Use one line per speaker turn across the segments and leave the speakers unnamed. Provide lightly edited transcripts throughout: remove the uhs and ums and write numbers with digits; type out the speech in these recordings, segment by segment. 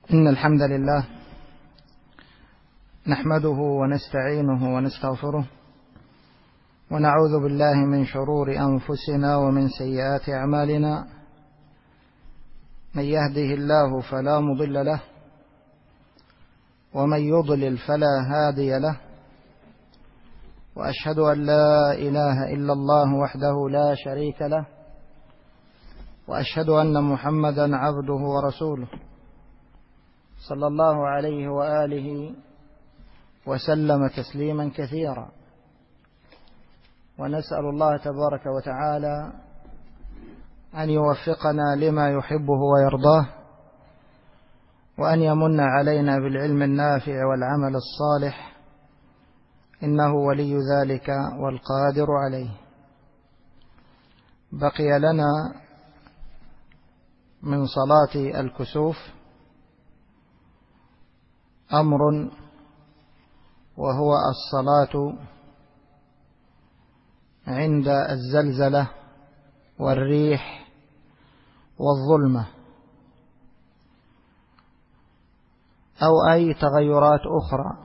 إن الحمد لله نحمده ونستعينه ونستغفره ونعوذ بالله من شرور أنفسنا ومن سيئات أعمالنا. من يهده الله فلا مضل له ومن يضلل فلا هادي له، وأشهد أن لا إله إلا الله وحده لا شريك له، وأشهد أن محمدا عبده ورسوله صلى الله عليه وآله وسلم تسليما كثيرا. ونسأل الله تبارك وتعالى أن يوفقنا لما يحبه ويرضاه، وأن يمن علينا بالعلم النافع والعمل الصالح، إنه ولي ذلك والقادر عليه. بقي لنا من صلاة الكسوف أمر، وهو الصلاة عند الزلزلة والريح والظلمة أو أي تغيرات أخرى.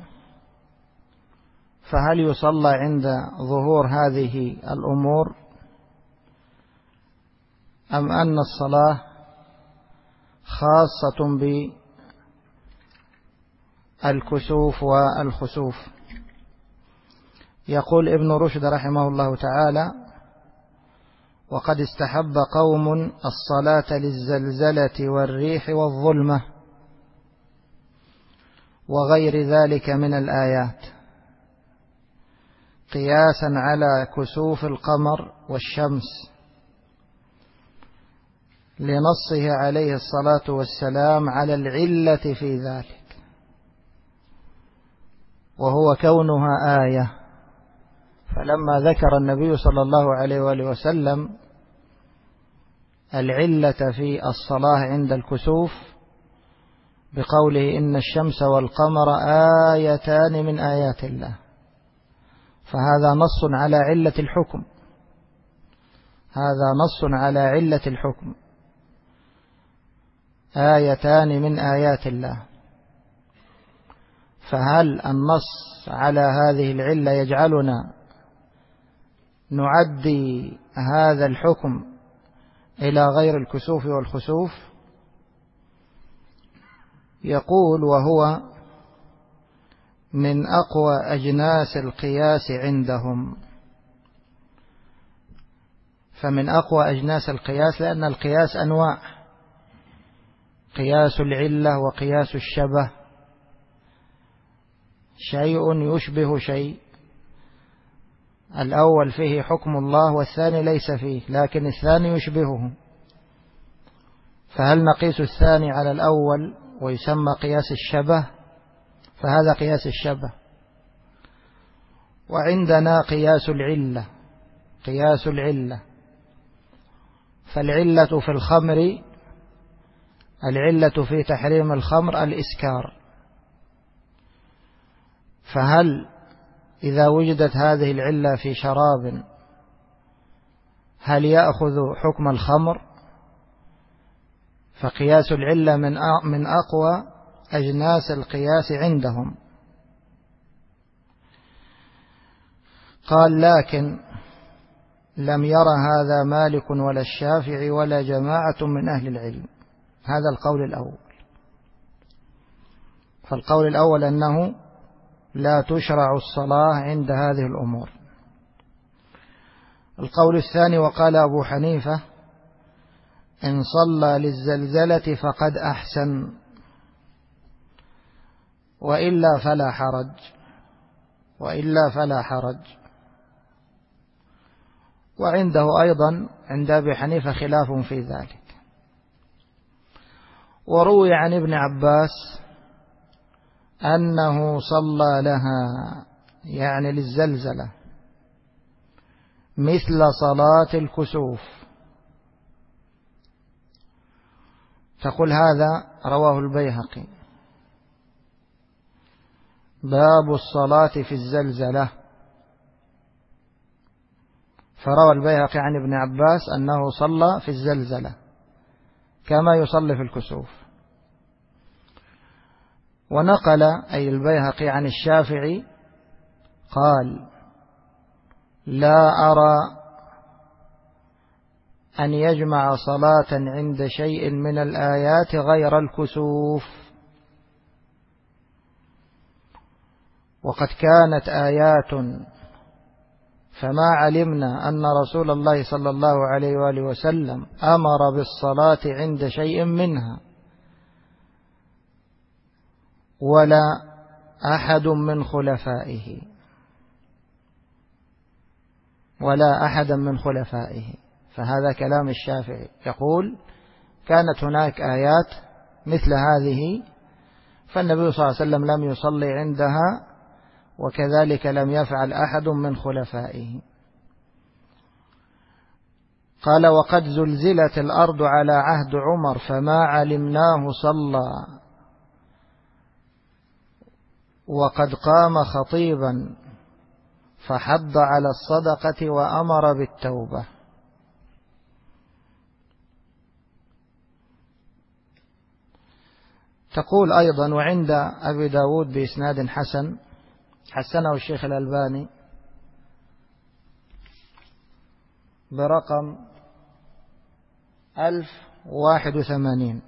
فهل يصلى عند ظهور هذه الأمور، أم أن الصلاة خاصة بالكسوف والخسوف؟ يقول ابن رشد رحمه الله تعالى: وقد استحب قوم الصلاة للزلزلة والريح والظلمة وغير ذلك من الآيات، قياسا على كسوف القمر والشمس، لنصه عليه الصلاة والسلام على العلة في ذلك، وهو كونها آية. فلما ذكر النبي صلى الله عليه وآله وسلم العلة في الصلاة عند الكسوف بقوله: إن الشمس والقمر آيتان من آيات الله، فهذا نص على علة الحكم، هذا نص على علة الحكم، آيتان من آيات الله. فهل النص على هذه العلة يجعلنا نعدي هذا الحكم إلى غير الكسوف والخسوف؟ يقول: وهو من أقوى أجناس القياس عندهم. فمن أقوى أجناس القياس، لأن القياس أنواع: قياس العلة وقياس الشبه، شيء يشبه شيء، الأول فيه حكم الله والثاني ليس فيه، لكن الثاني يشبهه، فهل نقيس الثاني على الأول ويسمى قياس الشبه؟ فهذا قياس الشبه. وعندنا قياس العلة، قياس العلة، فالعلة في الخمر، العلة في تحريم الخمر الإسكار، فهل إذا وجدت هذه العلة في شراب هل يأخذ حكم الخمر؟ فقياس العلة من أقوى أجناس القياس عندهم. قال: لكن لم ير هذا مالك ولا الشافعي ولا جماعة من أهل العلم. هذا القول الأول. فالقول الأول أنه لا تشرع الصلاة عند هذه الأمور. القول الثاني: وقال أبو حنيفة: إن صلى للزلزلة فقد أحسن، وإلا فلا حرج، وإلا فلا حرج. وعنده أيضا عند أبي حنيفة خلاف في ذلك. وروي عن ابن عباس أنه صلى لها، يعني للزلزلة، مثل صلاة الكسوف. تقول: هذا رواه البيهقي، باب الصلاة في الزلزلة. فروى البيهقي عن ابن عباس أنه صلى في الزلزلة كما يصلي في الكسوف. ونقل أي البيهقي عن الشافعي قال: لا أرى أن يجمع صلاة عند شيء من الآيات غير الكسوف، وقد كانت آيات فما علمنا أن رسول الله صلى الله عليه وآله وسلم أمر بالصلاة عند شيء منها، ولا أحد من خلفائه فهذا كلام الشافعي، يقول كانت هناك آيات مثل هذه فالنبي صلى الله عليه وسلم لم يصلي عندها، وكذلك لم يفعل أحد من خلفائه. قال: وقد زلزلت الأرض على عهد عمر فما علمناه صلى، وقد قام خطيبا فحض على الصدقة وأمر بالتوبة. تقول أيضا: وعند أبي داود بإسناد حسن، حسنه الشيخ الألباني برقم 1081،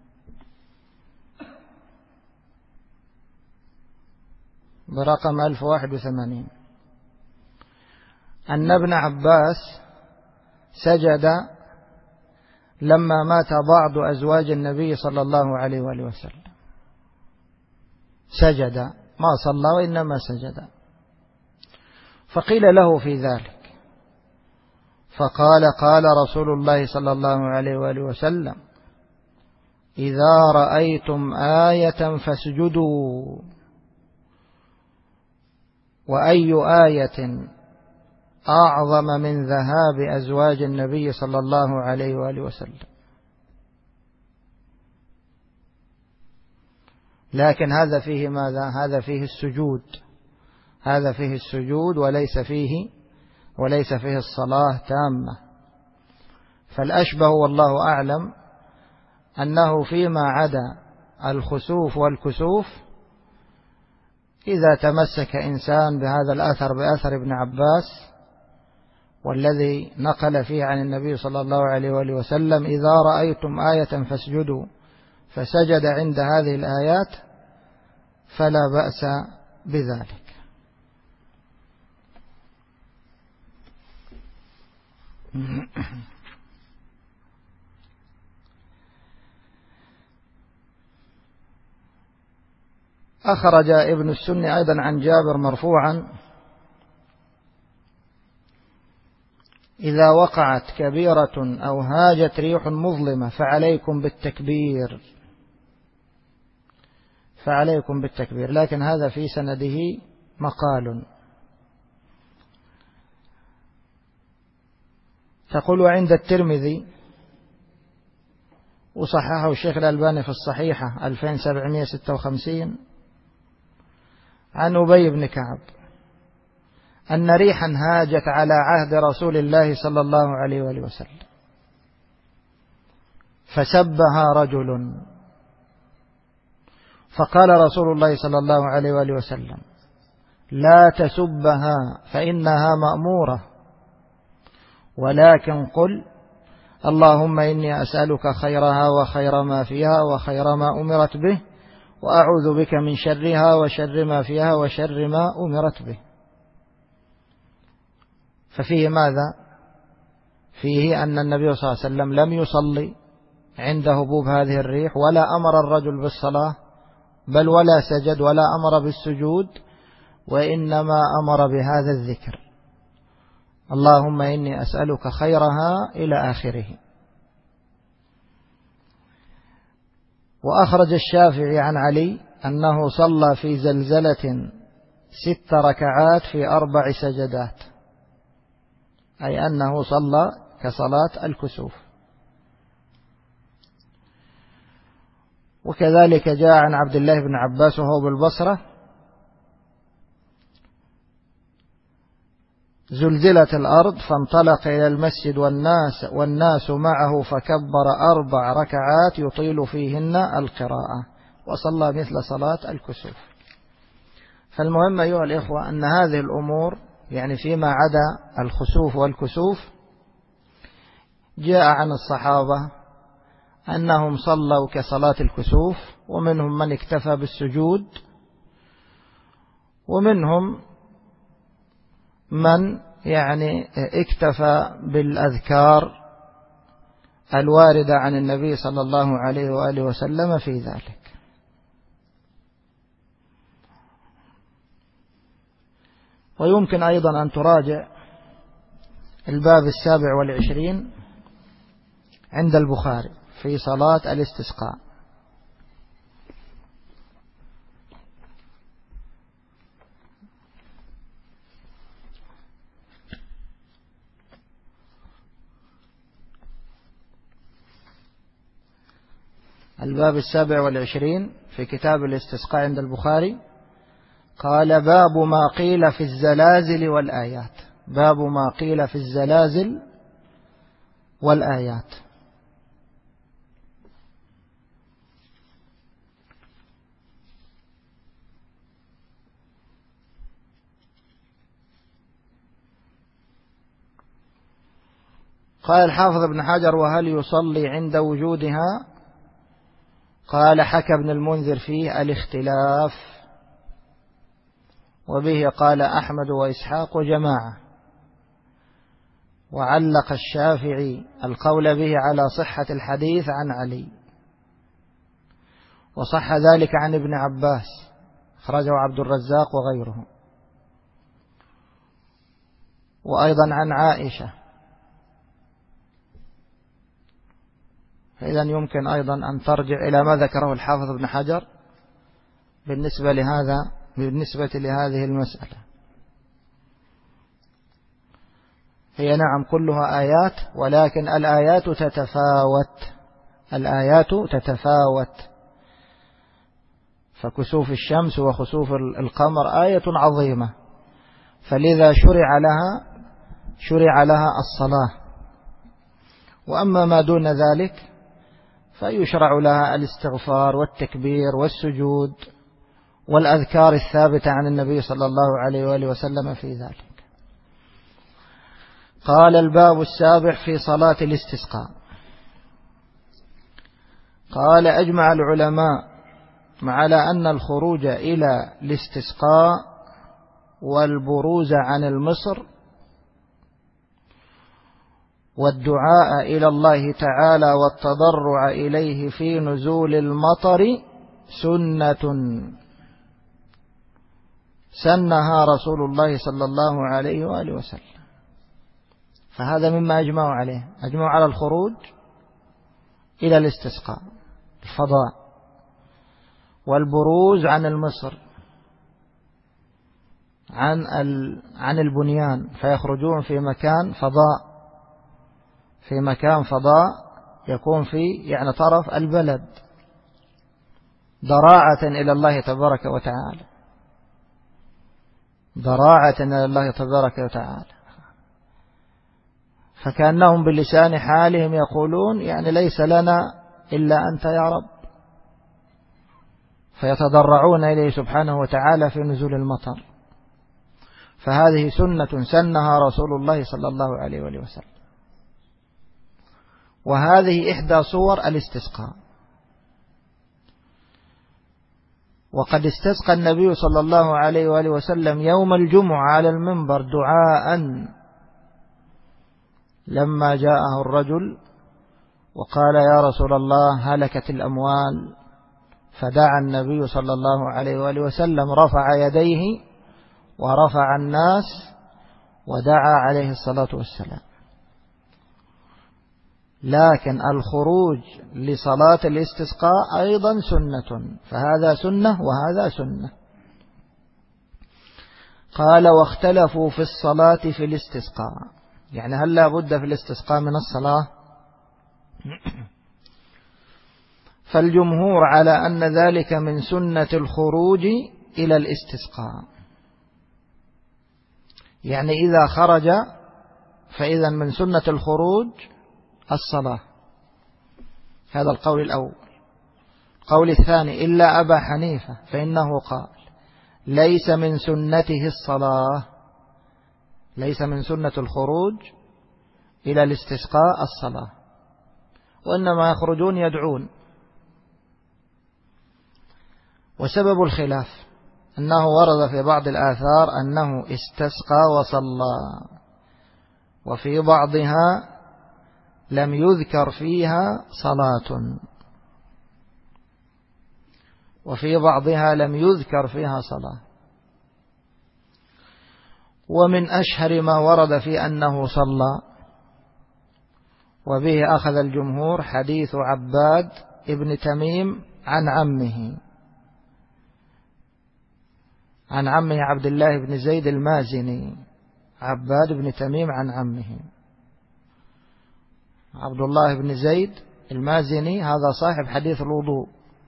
أن ابن عباس سجد لما مات بعض أزواج النبي صلى الله عليه وآله وسلم، سجد، ما صلى وإنما سجد. فقيل له في ذلك فقال: قال رسول الله صلى الله عليه وآله وسلم: إذا رأيتم آية فاسجدوا. وأي آية أعظم من ذهاب أزواج النبي صلى الله عليه وآله وسلم؟ لكن هذا فيه ماذا؟ هذا فيه السجود وليس فيه الصلاة تامة. فالأشبه والله أعلم أنه فيما عدا الخسوف والكسوف إذا تمسك إنسان بهذا الأثر، بأثر ابن عباس والذي نقل فيه عن النبي صلى الله عليه وآله وسلم: إذا رأيتم آية فاسجدوا، فسجد عند هذه الآيات فلا بأس بذلك. أخرج ابن السني أيضا عن جابر مرفوعا: إذا وقعت كبيرة أو هاجت ريح مظلمة فعليكم بالتكبير، لكن هذا في سنده مقال. تقول: وعند الترمذي وصححه الشيخ الألباني في الصحيحة 2756 عن أبي بن كعب أن ريحا هاجت على عهد رسول الله صلى الله عليه وآله وسلم فسبها رجل، فقال رسول الله صلى الله عليه وآله وسلم: لا تسبها فإنها مأمورة، ولكن قل: اللهم إني أسألك خيرها وخير ما فيها وخير ما أمرت به، وأعوذ بك من شرها وشر ما فيها وشر ما أمرت به. ففيه ماذا؟ فيه أن النبي صلى الله عليه وسلم لم يصلي عند هبوب هذه الريح، ولا أمر الرجل بالصلاة، بل ولا سجد ولا أمر بالسجود، وإنما أمر بهذا الذكر: اللهم إني أسألك خيرها إلى آخره. وأخرج الشافعي عن علي أنه صلى في زلزلة 6 ركعات في 4 سجدات، أي أنه صلى كصلاة الكسوف. وكذلك جاء عن عبد الله بن عباس وهو بالبصرة: زلزلت الأرض فانطلق إلى المسجد والناس معه، فكبر 4 ركعات يطيل فيهن القراءة. وصلى مثل صلاة الكسوف. فالمهم أيها الإخوة أن هذه الأمور يعني فيما عدا الخسوف والكسوف جاء عن الصحابة أنهم صلوا كصلاة الكسوف، ومنهم من اكتفى بالسجود، ومنهم من يعني اكتفى بالأذكار الواردة عن النبي صلى الله عليه وآله وسلم في ذلك. ويمكن أيضا أن تراجع الباب 27 عند البخاري في صلاة الاستسقاء. الباب 27 في كتاب الاستسقاء عند البخاري قال: باب ما قيل في الزلازل والآيات. باب ما قيل في الزلازل والآيات. قال الحافظ ابن حجر: وهل يصلي عند وجودها؟ قال: حكى ابن المنذر فيه الاختلاف، وبه قال أحمد وإسحاق وجماعة، وعلق الشافعي القول به على صحة الحديث عن علي، وصح ذلك عن ابن عباس، أخرجه عبد الرزاق وغيره، وأيضا عن عائشة. فإذا يمكن أيضا أن ترجع إلى ما ذكره الحافظ ابن حجر بالنسبة لهذه المسألة. هي نعم كلها آيات، ولكن الآيات تتفاوت. فكسوف الشمس وخسوف القمر آية عظيمة، فلذا شرع لها الصلاة. وأما ما دون ذلك فيشرع لها الاستغفار والتكبير والسجود والأذكار الثابتة عن النبي صلى الله عليه وآله وسلم في ذلك. قال: الباب 7 في صلاة الاستسقاء. قال: أجمع العلماء على أن الخروج إلى الاستسقاء والبروز عن المصر والدعاء إلى الله تعالى والتضرع إليه في نزول المطر سنة سنها رسول الله صلى الله عليه وآله وسلم. فهذا مما أجمعوا عليه، أجمعوا على الخروج إلى الاستسقاء الفضاء، والبروز عن المصر عن البنيان، فيخرجون في مكان فضاء يكون في يعني طرف البلد، ضراعة إلى الله تبارك وتعالى. فكأنهم بلسان حالهم يقولون يعني ليس لنا إلا أنت يا رب، فيتضرعون إليه سبحانه وتعالى في نزول المطر. فهذه سنة سنها رسول الله صلى الله عليه وآله وسلم، وهذه إحدى صور الاستسقاء. وقد استسقى النبي صلى الله عليه وآله وسلم يوم الجمعة على المنبر دعاء لما جاءه الرجل وقال: يا رسول الله هلكت الأموال، فدعا النبي صلى الله عليه وآله وسلم، رفع يديه ورفع الناس ودعا عليه الصلاة والسلام. لكن الخروج لصلاة الاستسقاء أيضا سنة، فهذا سنة وهذا سنة. قال: واختلفوا في الصلاة في الاستسقاء، يعني هل لا بد في الاستسقاء من الصلاة؟ فالجمهور على أن ذلك من سنة الخروج إلى الاستسقاء، يعني إذا خرج فإذا من سنة الخروج الصلاة. هذا القول الأول. القول الثاني إلا أبا حنيفة فإنه قال ليس من سنته الصلاة، ليس من سنة الخروج إلى الاستسقاء الصلاة، وإنما يخرجون يدعون. وسبب الخلاف أنه ورد في بعض الآثار أنه استسقى وصلى، وفي بعضها لم يذكر فيها صلاة، وفي بعضها لم يذكر فيها صلاة. ومن أشهر ما ورد في أنه صلى وبه أخذ الجمهور حديث عباد ابن تميم عن عمه عبد الله بن زيد المازني. عباد بن تميم عن عمه عبد الله بن زيد المازني، هذا صاحب حديث الوضوء.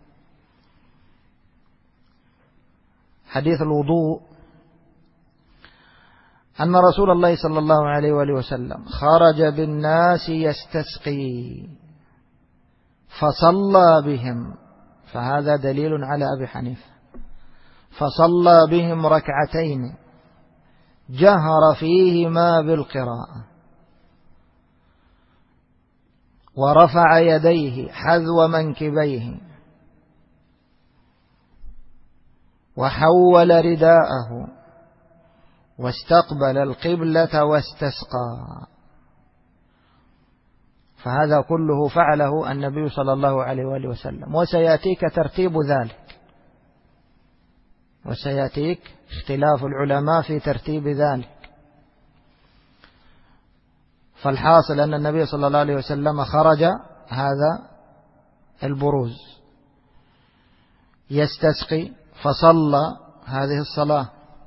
حديث الوضوء أن رسول الله صلى الله عليه وآله وسلم خرج بالناس يستسقي فصلى بهم، فهذا دليل على أبي حنيفة. فصلى بهم ركعتين جهر فيهما بالقراءة ورفع يديه حذو منكبيه وحول رداءه واستقبل القبلة واستسقى. فهذا كله فعله النبي صلى الله عليه وآله وسلم، وسيأتيك ترتيب ذلك، وسيأتيك اختلاف العلماء في ترتيب ذلك. فالحاصل أن النبي صلى الله عليه وسلم خرج هذا البروز يستسقي فصلى هذه الصلاة،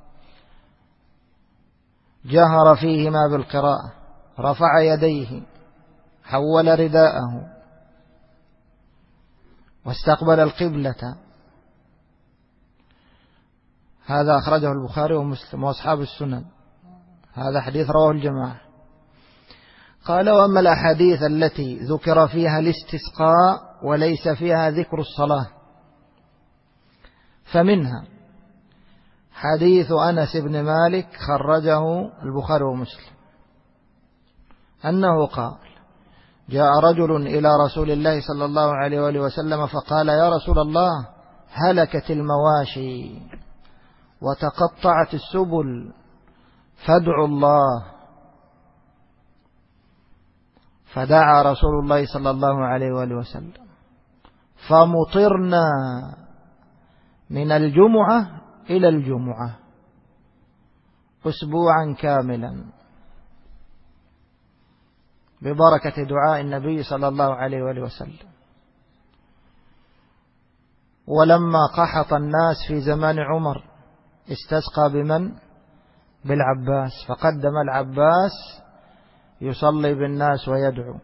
جهر فيهما بالقراءة، رفع يديه، حول رداءه، واستقبل القبلة. هذا أخرجه البخاري ومسلم وأصحاب السنن، هذا حديث رواه الجماعة. قال: وأما الأحاديث التي ذكر فيها الاستسقاء وليس فيها ذكر الصلاة فمنها حديث أنس بن مالك خرجه البخاري ومسلم أنه قال: جاء رجل إلى رسول الله صلى الله عليه وآله وسلم فقال: يا رسول الله، هلكت المواشي وتقطعت السبل فادعوا الله. فدعا رسول الله صلى الله عليه وآله وسلم فمطرنا من الجمعة إلى الجمعة أسبوعا كاملا ببركة دعاء النبي صلى الله عليه وآله وسلم. ولما قحط الناس في زمان عمر استسقى بمن؟ بالعباس، فقدم العباس يصلي بالناس ويدعو.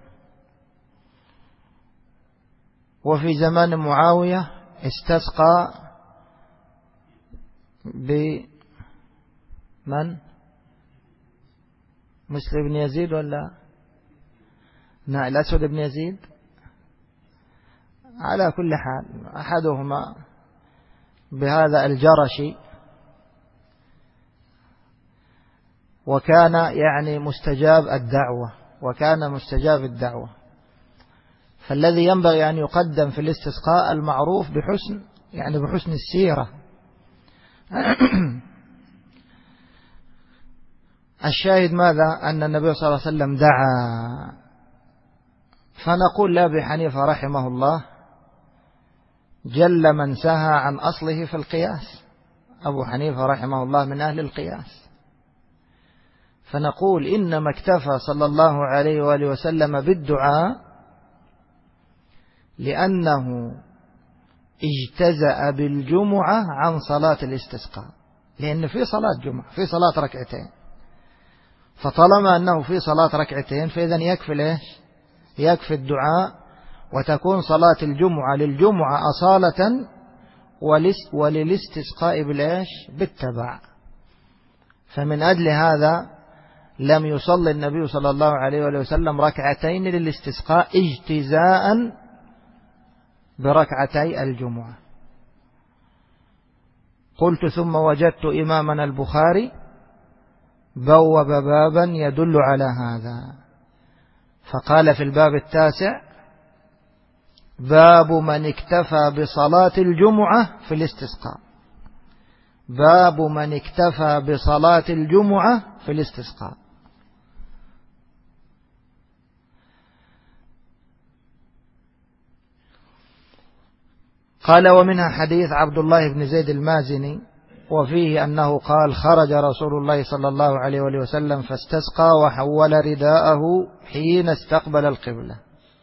وفي زمان معاوية استسقى بمن؟ مسلم بن يزيد ولا نعم الأسود بن يزيد؟ على كل حال أحدهما بهذا الجرشي، وكان يعني مستجاب الدعوة، وكان مستجاب الدعوة. فالذي ينبغي أن يقدم في الاستسقاء المعروف بحسن يعني بحسن السيرة. الشاهد ماذا؟ أن النبي صلى الله عليه وسلم دعا. فنقول لأبي حنيفة رحمه الله: جل من سهى عن أصله في القياس. أبو حنيفة رحمه الله من أهل القياس. فنقول إنما اكتفى صلى الله عليه وآله وسلم بالدعاء لأنه اجتزأ بالجمعة عن صلاة الاستسقاء، لأن في صلاة جمعة، في صلاة ركعتين، فطالما أنه في صلاة ركعتين فإذن يكفي ليش؟ يكفي الدعاء، وتكون صلاة الجمعة للجمعة أصالة وللاستسقاء بالإيش؟ بالتبع. فمن أجل هذا لم يصلي النبي صلى الله عليه وسلم ركعتين للاستسقاء اجتزاء بركعتي الجمعة. قلت ثم وجدت إمامنا البخاري بوب بابا يدل على هذا، فقال في الباب 9: باب من اكتفى بصلاة الجمعة في الاستسقاء. باب من اكتفى بصلاة الجمعة في الاستسقاء. قال: ومنها حديث عبد الله بن زيد المازني، وفيه أنه قال: خرج رسول الله صلى الله عليه وسلم فاستسقى وحول رداءه حين استقبل القبلة.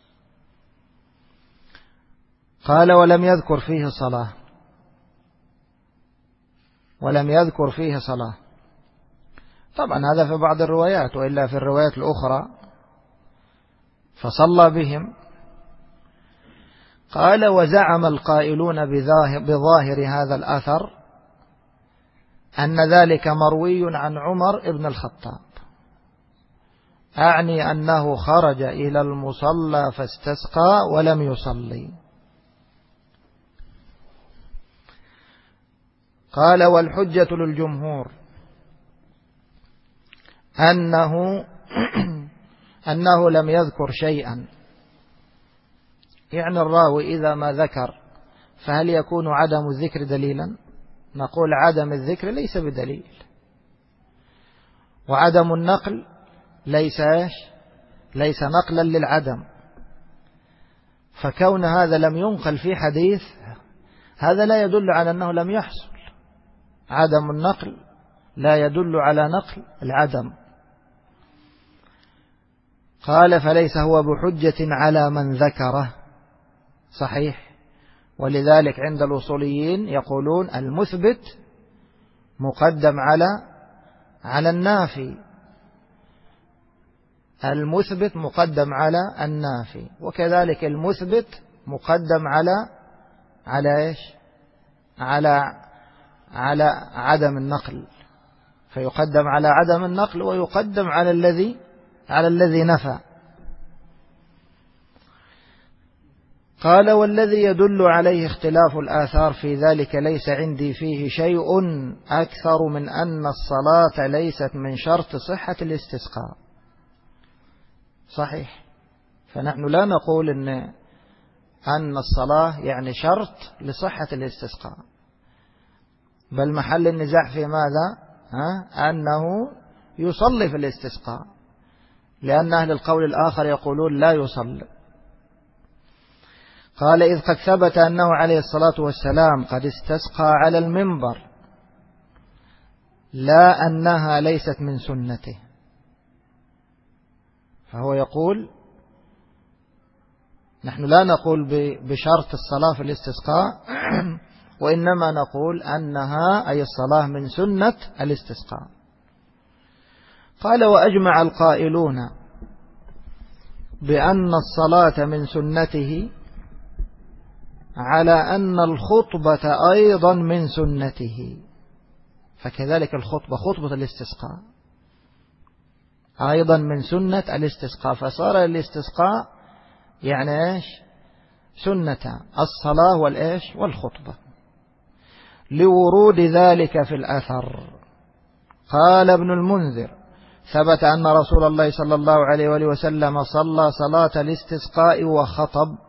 قال: ولم يذكر فيه صلاة، ولم يذكر فيه صلاة. طبعا هذا في بعض الروايات، وإلا في الروايات الأخرى فصلى بهم. قال: وزعم القائلون بظاهر هذا الأثر أن ذلك مروي عن عمر بن الخطاب، أعني أنه خرج إلى المصلى فاستسقى ولم يصلي. قال: والحجة للجمهور أنه لم يذكر شيئا. يعني الراوي إذا ما ذكر فهل يكون عدم الذكر دليلا؟ نقول عدم الذكر ليس بدليل، وعدم النقل ليس نقلا للعدم. فكون هذا لم ينقل في حديث هذا لا يدل على أنه لم يحصل. عدم النقل لا يدل على نقل العدم. قال: فليس هو بحجة على من ذكره. صحيح. ولذلك عند الأصوليين يقولون المثبت مقدم على النافي. المثبت مقدم على النافي، وكذلك المثبت مقدم على إيش؟ على عدم النقل، فيقدم على عدم النقل ويقدم على الذي نفى. قال: والذي يدل عليه اختلاف الآثار في ذلك ليس عندي فيه شيء أكثر من أن الصلاة ليست من شرط صحة الاستسقاء. صحيح. فنحن لا نقول أن الصلاة يعني شرط لصحة الاستسقاء، بل محل النزاع في ماذا؟ أنه يصلي في الاستسقاء، لأن أهل القول الآخر يقولون لا يصلي. قال: إذ قد ثبت أنه عليه الصلاة والسلام قد استسقى على المنبر، لا أنها ليست من سنته. فهو يقول نحن لا نقول بشرط الصلاة في الاستسقاء، وإنما نقول أنها أي الصلاة من سنة الاستسقاء. قال: وأجمع القائلون بأن الصلاة من سنته على أن الخطبة أيضا من سنته. فكذلك الخطبة، خطبة الاستسقاء أيضا من سنة الاستسقاء، فصار الاستسقاء يعني إيش؟ سنة الصلاة والإيش؟ والخطبة، لورود ذلك في الأثر. قال ابن المنذر: ثبت أن رسول الله صلى الله عليه وآله وسلم صلى صلاة الاستسقاء وخطب.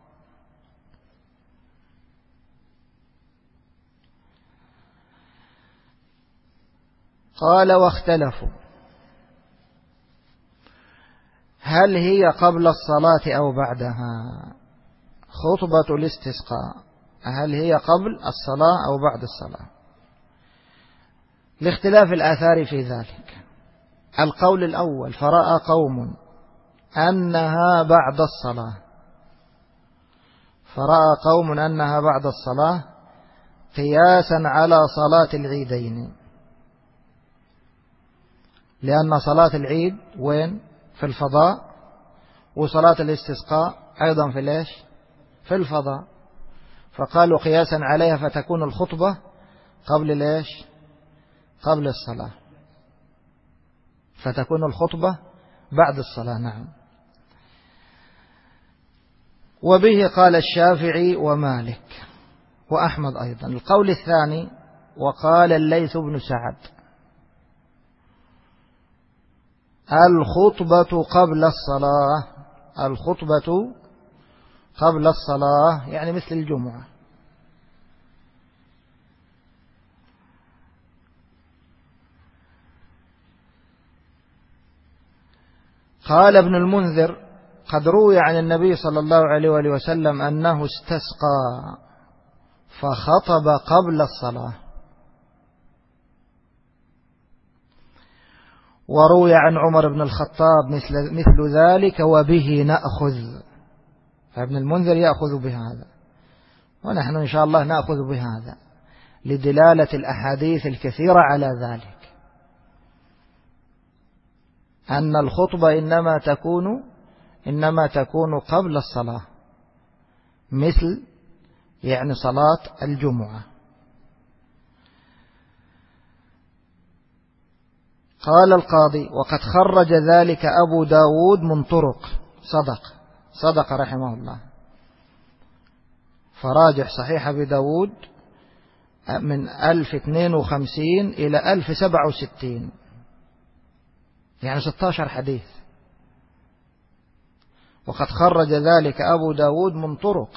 قال: واختلفوا هل هي قبل الصلاة أو بعدها؟ خطبة الاستسقاء هل هي قبل الصلاة أو بعد الصلاة؟ لاختلاف الآثار في ذلك. القول الأول: فرأى قوم أنها بعد الصلاة. فرأى قوم أنها بعد الصلاة قياسا على صلاة العيدين، لأن صلاة العيد وين؟ في الفضاء، وصلاة الاستسقاء أيضا في ليش؟ في الفضاء. فقالوا قياسا عليها فتكون الخطبة قبل ليش؟ قبل الصلاة، فتكون الخطبة بعد الصلاة. نعم. وبه قال الشافعي ومالك وأحمد أيضا. القول الثاني وقال الليث بن سعد الخطبة قبل الصلاة، الخطبة قبل الصلاة يعني مثل الجمعة. قال ابن المنذر قد روي عن النبي صلى الله عليه وآله وسلم أنه استسقى فخطب قبل الصلاة، وروي عن عمر بن الخطاب مثل ذلك وبه نأخذ. فابن المنذر يأخذ بهذا ونحن إن شاء الله نأخذ بهذا لدلالة الأحاديث الكثيرة على ذلك، أن الخطبة إنما تكون قبل الصلاة مثل يعني صلاة الجمعة. قال القاضي وقد خرج ذلك أبو داود من طرق، صدق رحمه الله، فراجح صحيح أبي داود من 1052 إلى 1067 يعني 16 حديث، وقد خرج ذلك أبو داود من طرق.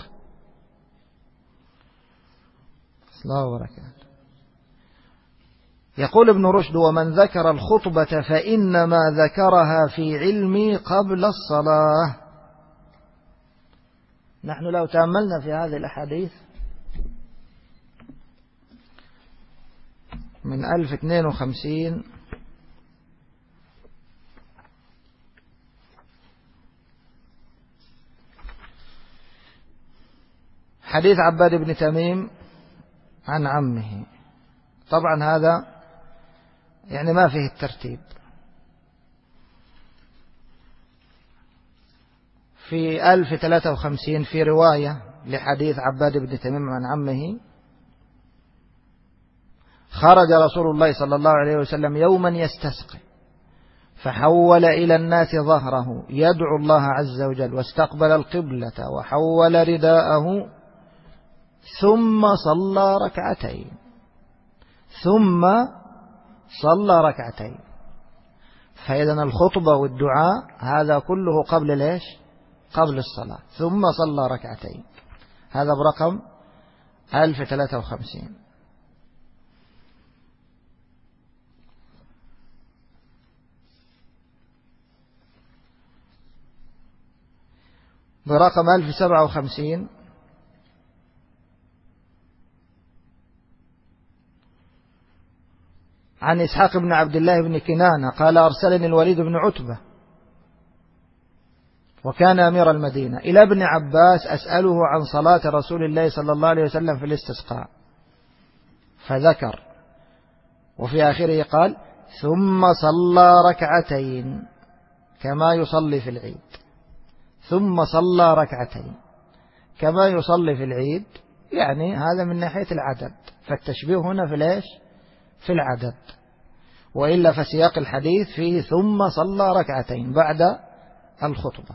الله وبركاته. يقول ابن رشد ومن ذكر الخطبة فإنما ذكرها في علمي قبل الصلاة. نحن لو تأملنا في هذه الأحاديث من 1052 حديث عباد بن تميم عن عمه، طبعا هذا يعني ما فيه الترتيب. في 1053 في رواية لحديث عباد بن تميم عن عمه خرج رسول الله صلى الله عليه وسلم يوما يستسقي فحول إلى الناس ظهره يدعو الله عز وجل واستقبل القبلة وحول رداءه ثم صلى ركعتين. فإذا الخطبة والدعاء هذا كله قبل ليش؟ قبل الصلاة. ثم صلى ركعتين، هذا برقم 1053. برقم 1057 عن إسحاق بن عبد الله بن كنانة قال أرسلني الوليد بن عتبة وكان أمير المدينة إلى ابن عباس أسأله عن صلاة رسول الله صلى الله عليه وسلم في الاستسقاء، فذكر وفي آخره قال ثم صلى ركعتين كما يصلي في العيد. ثم صلى ركعتين كما يصلي في العيد، يعني هذا من ناحية العدد، فالتشبيه هنا في ليش؟ في العدد، وإلا فسياق الحديث فيه ثم صلى ركعتين بعد الخطبة.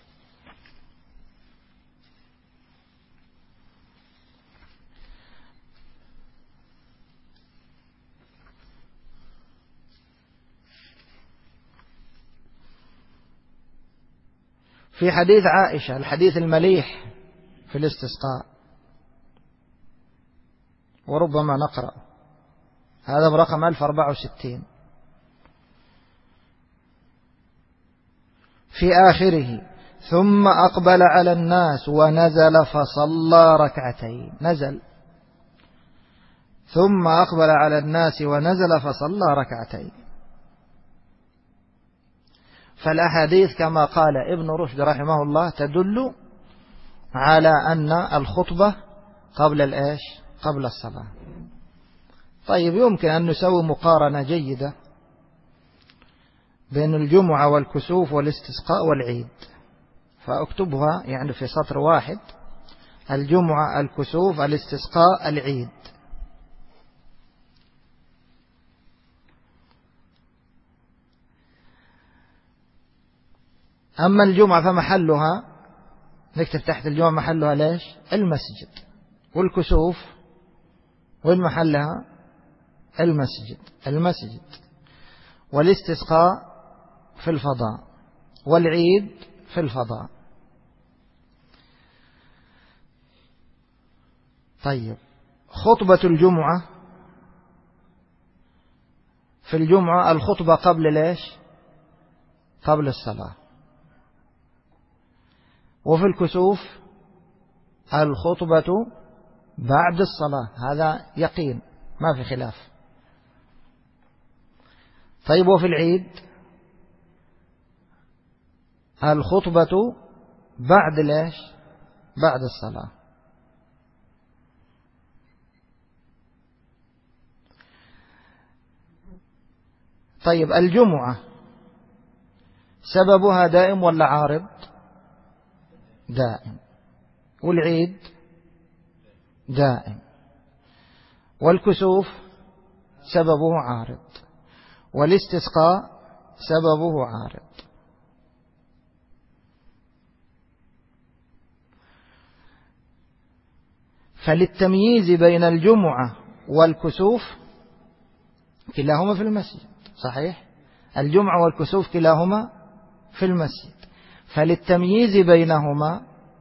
في حديث عائشة الحديث المليح في الاستسقاء وربما نقرأ هذا برقم 1064 في آخره ثم أقبل على الناس ونزل فصلى ركعتين. نزل ثم أقبل على الناس ونزل فصلى ركعتين. فالأحاديث كما قال ابن رشد رحمه الله تدل على أن الخطبة قبل الإيش؟ قبل الصلاة. طيب يمكن أن نسوي مقارنة جيدة بين الجمعة والكسوف والاستسقاء والعيد، فأكتبها يعني في سطر واحد: الجمعة، الكسوف، الاستسقاء، العيد. أما الجمعة فمحلها نكتب تحت الجمعة محلها ليش؟ المسجد. والكسوف وين محلها؟ المسجد. والاستسقاء في الفضاء، والعيد في الفضاء. طيب، خطبة الجمعة، في الجمعة الخطبة قبل ليش؟ قبل الصلاة. وفي الكسوف الخطبة بعد الصلاة، هذا يقين ما في خلاف. طيب، وفي العيد الخطبة بعد ليش؟ بعد الصلاة. طيب، الجمعة سببها دائم ولا عارض؟ دائم. والعيد دائم. والكسوف سببه عارض. والاستسقاء سببه عارض. فللتمييز بين الجمعة والكسوف كلاهما في المسجد، صحيح؟ الجمعة والكسوف كلاهما في المسجد، فللتمييز بينهما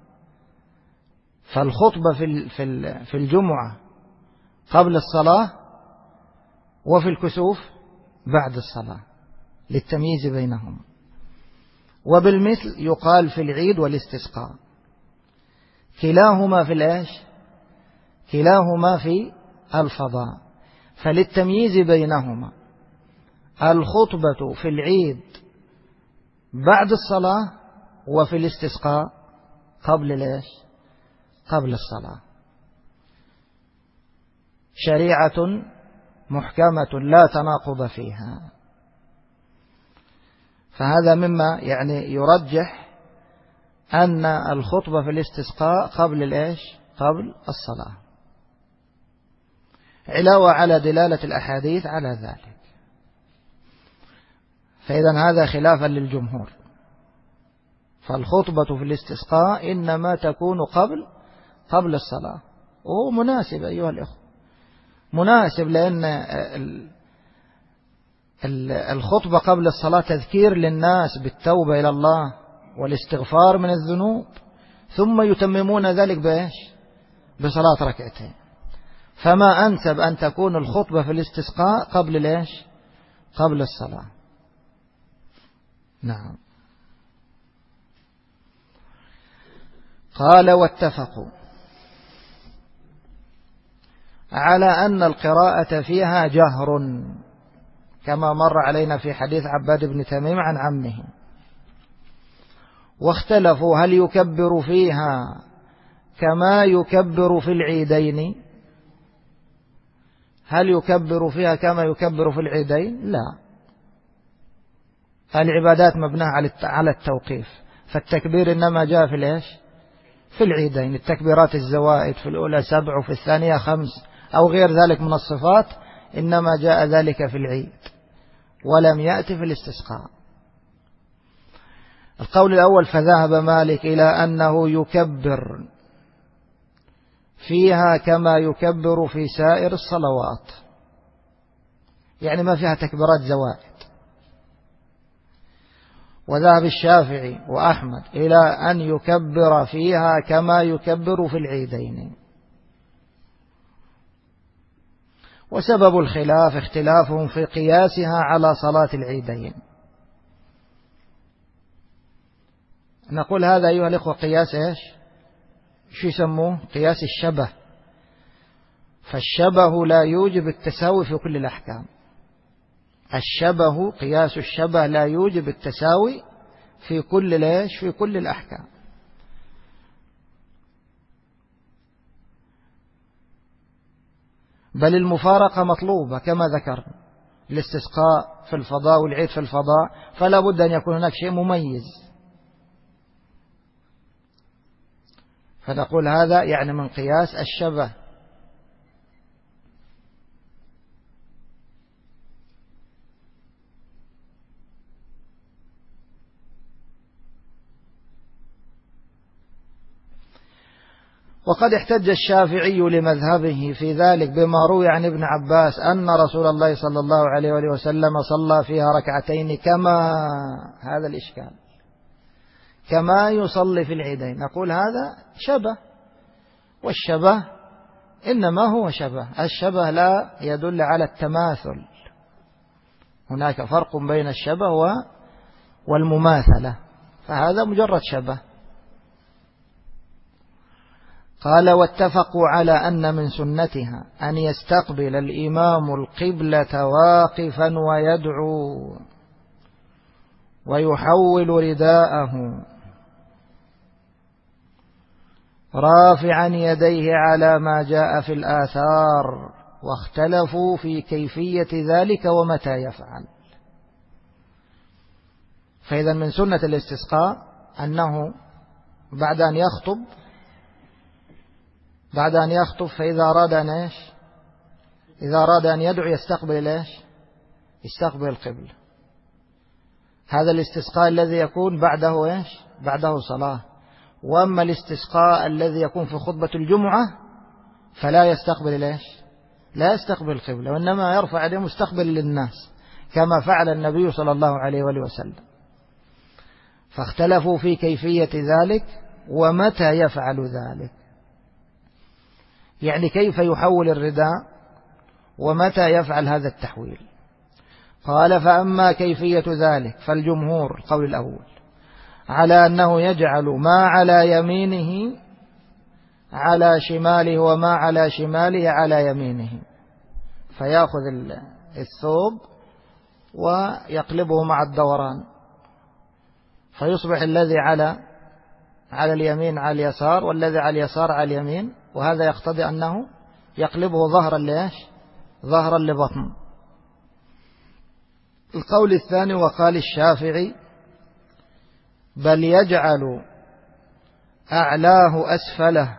فالخطبة في الجمعة قبل الصلاة، وفي الكسوف بعد الصلاة، للتمييز بينهما. وبالمثل يقال في العيد والاستسقاء، كلاهما في الإيش؟ كلاهما في الفضاء، فللتمييز بينهما الخطبة في العيد بعد الصلاة، وفي الاستسقاء قبل ليش؟ قبل الصلاة. شريعة محكمة لا تناقض فيها. فهذا مما يعني يرجح أن الخطبة في الاستسقاء قبل الإيش؟ قبل الصلاة، علاوة على دلالة الأحاديث على ذلك. فإذا هذا خلافا للجمهور، فالخطبة في الاستسقاء إنما تكون قبل الصلاة. وهو مناسب أيها الأخوة، مناسب، لأن الخطبة قبل الصلاة تذكير للناس بالتوبة إلى الله والاستغفار من الذنوب، ثم يتممون ذلك بإيش؟ بصلاة ركعتين. فما أنسب أن تكون الخطبة في الاستسقاء قبل ليش؟ قبل الصلاة. نعم. قال: واتفقوا على أن القراءة فيها جهر، كما مر علينا في حديث عباد بن تميم عن عمه. واختلفوا هل يكبر فيها كما يكبر في العيدين؟ هل يكبر فيها كما يكبر في العيدين؟ لا، العبادات مبناة على التوقيف، فالتكبير إنما جاء في الإيش؟ في العيدين. التكبيرات الزوائد في الأولى 7 وفي الثانية 5 أو غير ذلك من الصفات إنما جاء ذلك في العيد، ولم يأتي في الاستسقاء. القول الأول: فذهب مالك إلى أنه يكبر فيها كما يكبر في سائر الصلوات، يعني ما فيها تكبيرات زوائد. وذهب الشافعي وأحمد إلى أن يكبر فيها كما يكبر في العيدين. وسبب الخلاف اختلافهم في قياسها على صلاة العيدين. نقول هذا أيها الإخوة قياس إيش؟ شو يسموه؟ قياس الشبه. فالشبه لا يوجب التساوي في كل الأحكام. الشبه، قياس الشبه لا يوجب التساوي في كل ليش؟ في كل الأحكام. بل المفارقة مطلوبة كما ذكرنا، الاستسقاء في الفضاء والعيد في الفضاء، فلا بد أن يكون هناك شيء مميز. فنقول هذا يعني من قياس الشبه. وقد احتج الشافعي لمذهبه في ذلك بما روي عن ابن عباس أن رسول الله صلى الله عليه وآله وسلم صلى فيها ركعتين كما، هذا الإشكال، كما يصلي في العيدين. نقول هذا شبه، والشبه إنما هو شبه، الشبه لا يدل على التماثل، هناك فرق بين الشبه والمماثلة، فهذا مجرد شبه. قال واتفقوا على أن من سنتها أن يستقبل الإمام القبلة واقفا ويدعو ويحول رداءه رافعا يديه على ما جاء في الآثار، واختلفوا في كيفية ذلك ومتى يفعل. فإذا من سنة الاستسقاء أنه بعد أن يخطب فإذا أراد أن إيش؟ إذا أراد أن يدعو يستقبل إيش؟ يستقبل القبلة. هذا الاستسقاء الذي يكون بعده إيش؟ بعده صلاة. وأما الاستسقاء الذي يكون في خطبة الجمعة فلا يستقبل إيش؟ لا يستقبل القبلة، وإنما يرفع يديه مستقبل للناس كما فعل النبي صلى الله عليه وآله وسلم. فاختلفوا في كيفية ذلك ومتى يفعل ذلك، يعني كيف يحول الرداء ومتى يفعل هذا التحويل. قال فأما كيفية ذلك فالجمهور القول الأول على أنه يجعل ما على يمينه على شماله وما على شماله على يمينه، فيأخذ الثوب ويقلبه مع الدوران، فيصبح الذي على اليمين على اليسار والذي على اليسار على اليمين، وهذا يقتضي أنه يقلبه ظهرا لإيش؟ ظهرا لبطن. القول الثاني وقال الشافعي بل يجعل أعلاه أسفله،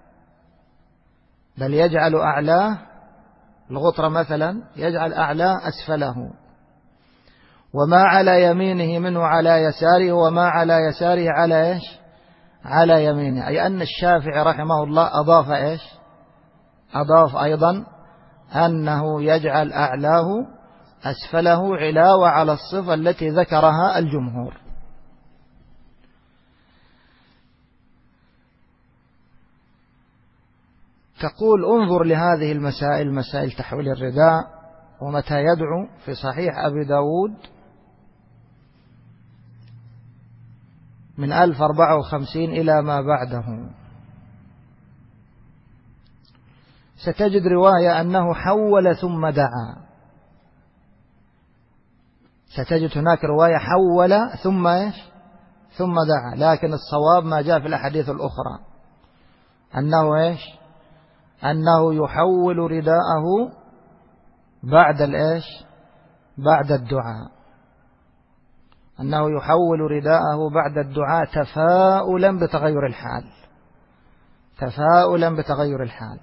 بل يجعل أعلاه الغطرة مثلا يجعل أعلاه أسفله، وما على يمينه منه على يساره وما على يساره على إيش؟ على يمينه. أي أن الشافعي رحمه الله أضاف إيش؟ أضاف أيضا أنه يجعل أعلاه أسفله علاوة على الصفة التي ذكرها الجمهور. تقول انظر لهذه المسائل، مسائل تحويل الرداء ومتى يدعو في صحيح أبي داود من 1054 إلى ما بعده. ستجد رواية أنه حول ثم دعا، ستجد هناك رواية حول ثم إيش؟ ثم دعا، لكن الصواب ما جاء في الأحاديث الأخرى أنه إيش؟ أنه يحول رداءه بعد الإيش؟ بعد الدعاء، أنه يحول رداءه بعد الدعاء تفاؤلا بتغير الحال، تفاؤلا بتغير الحال.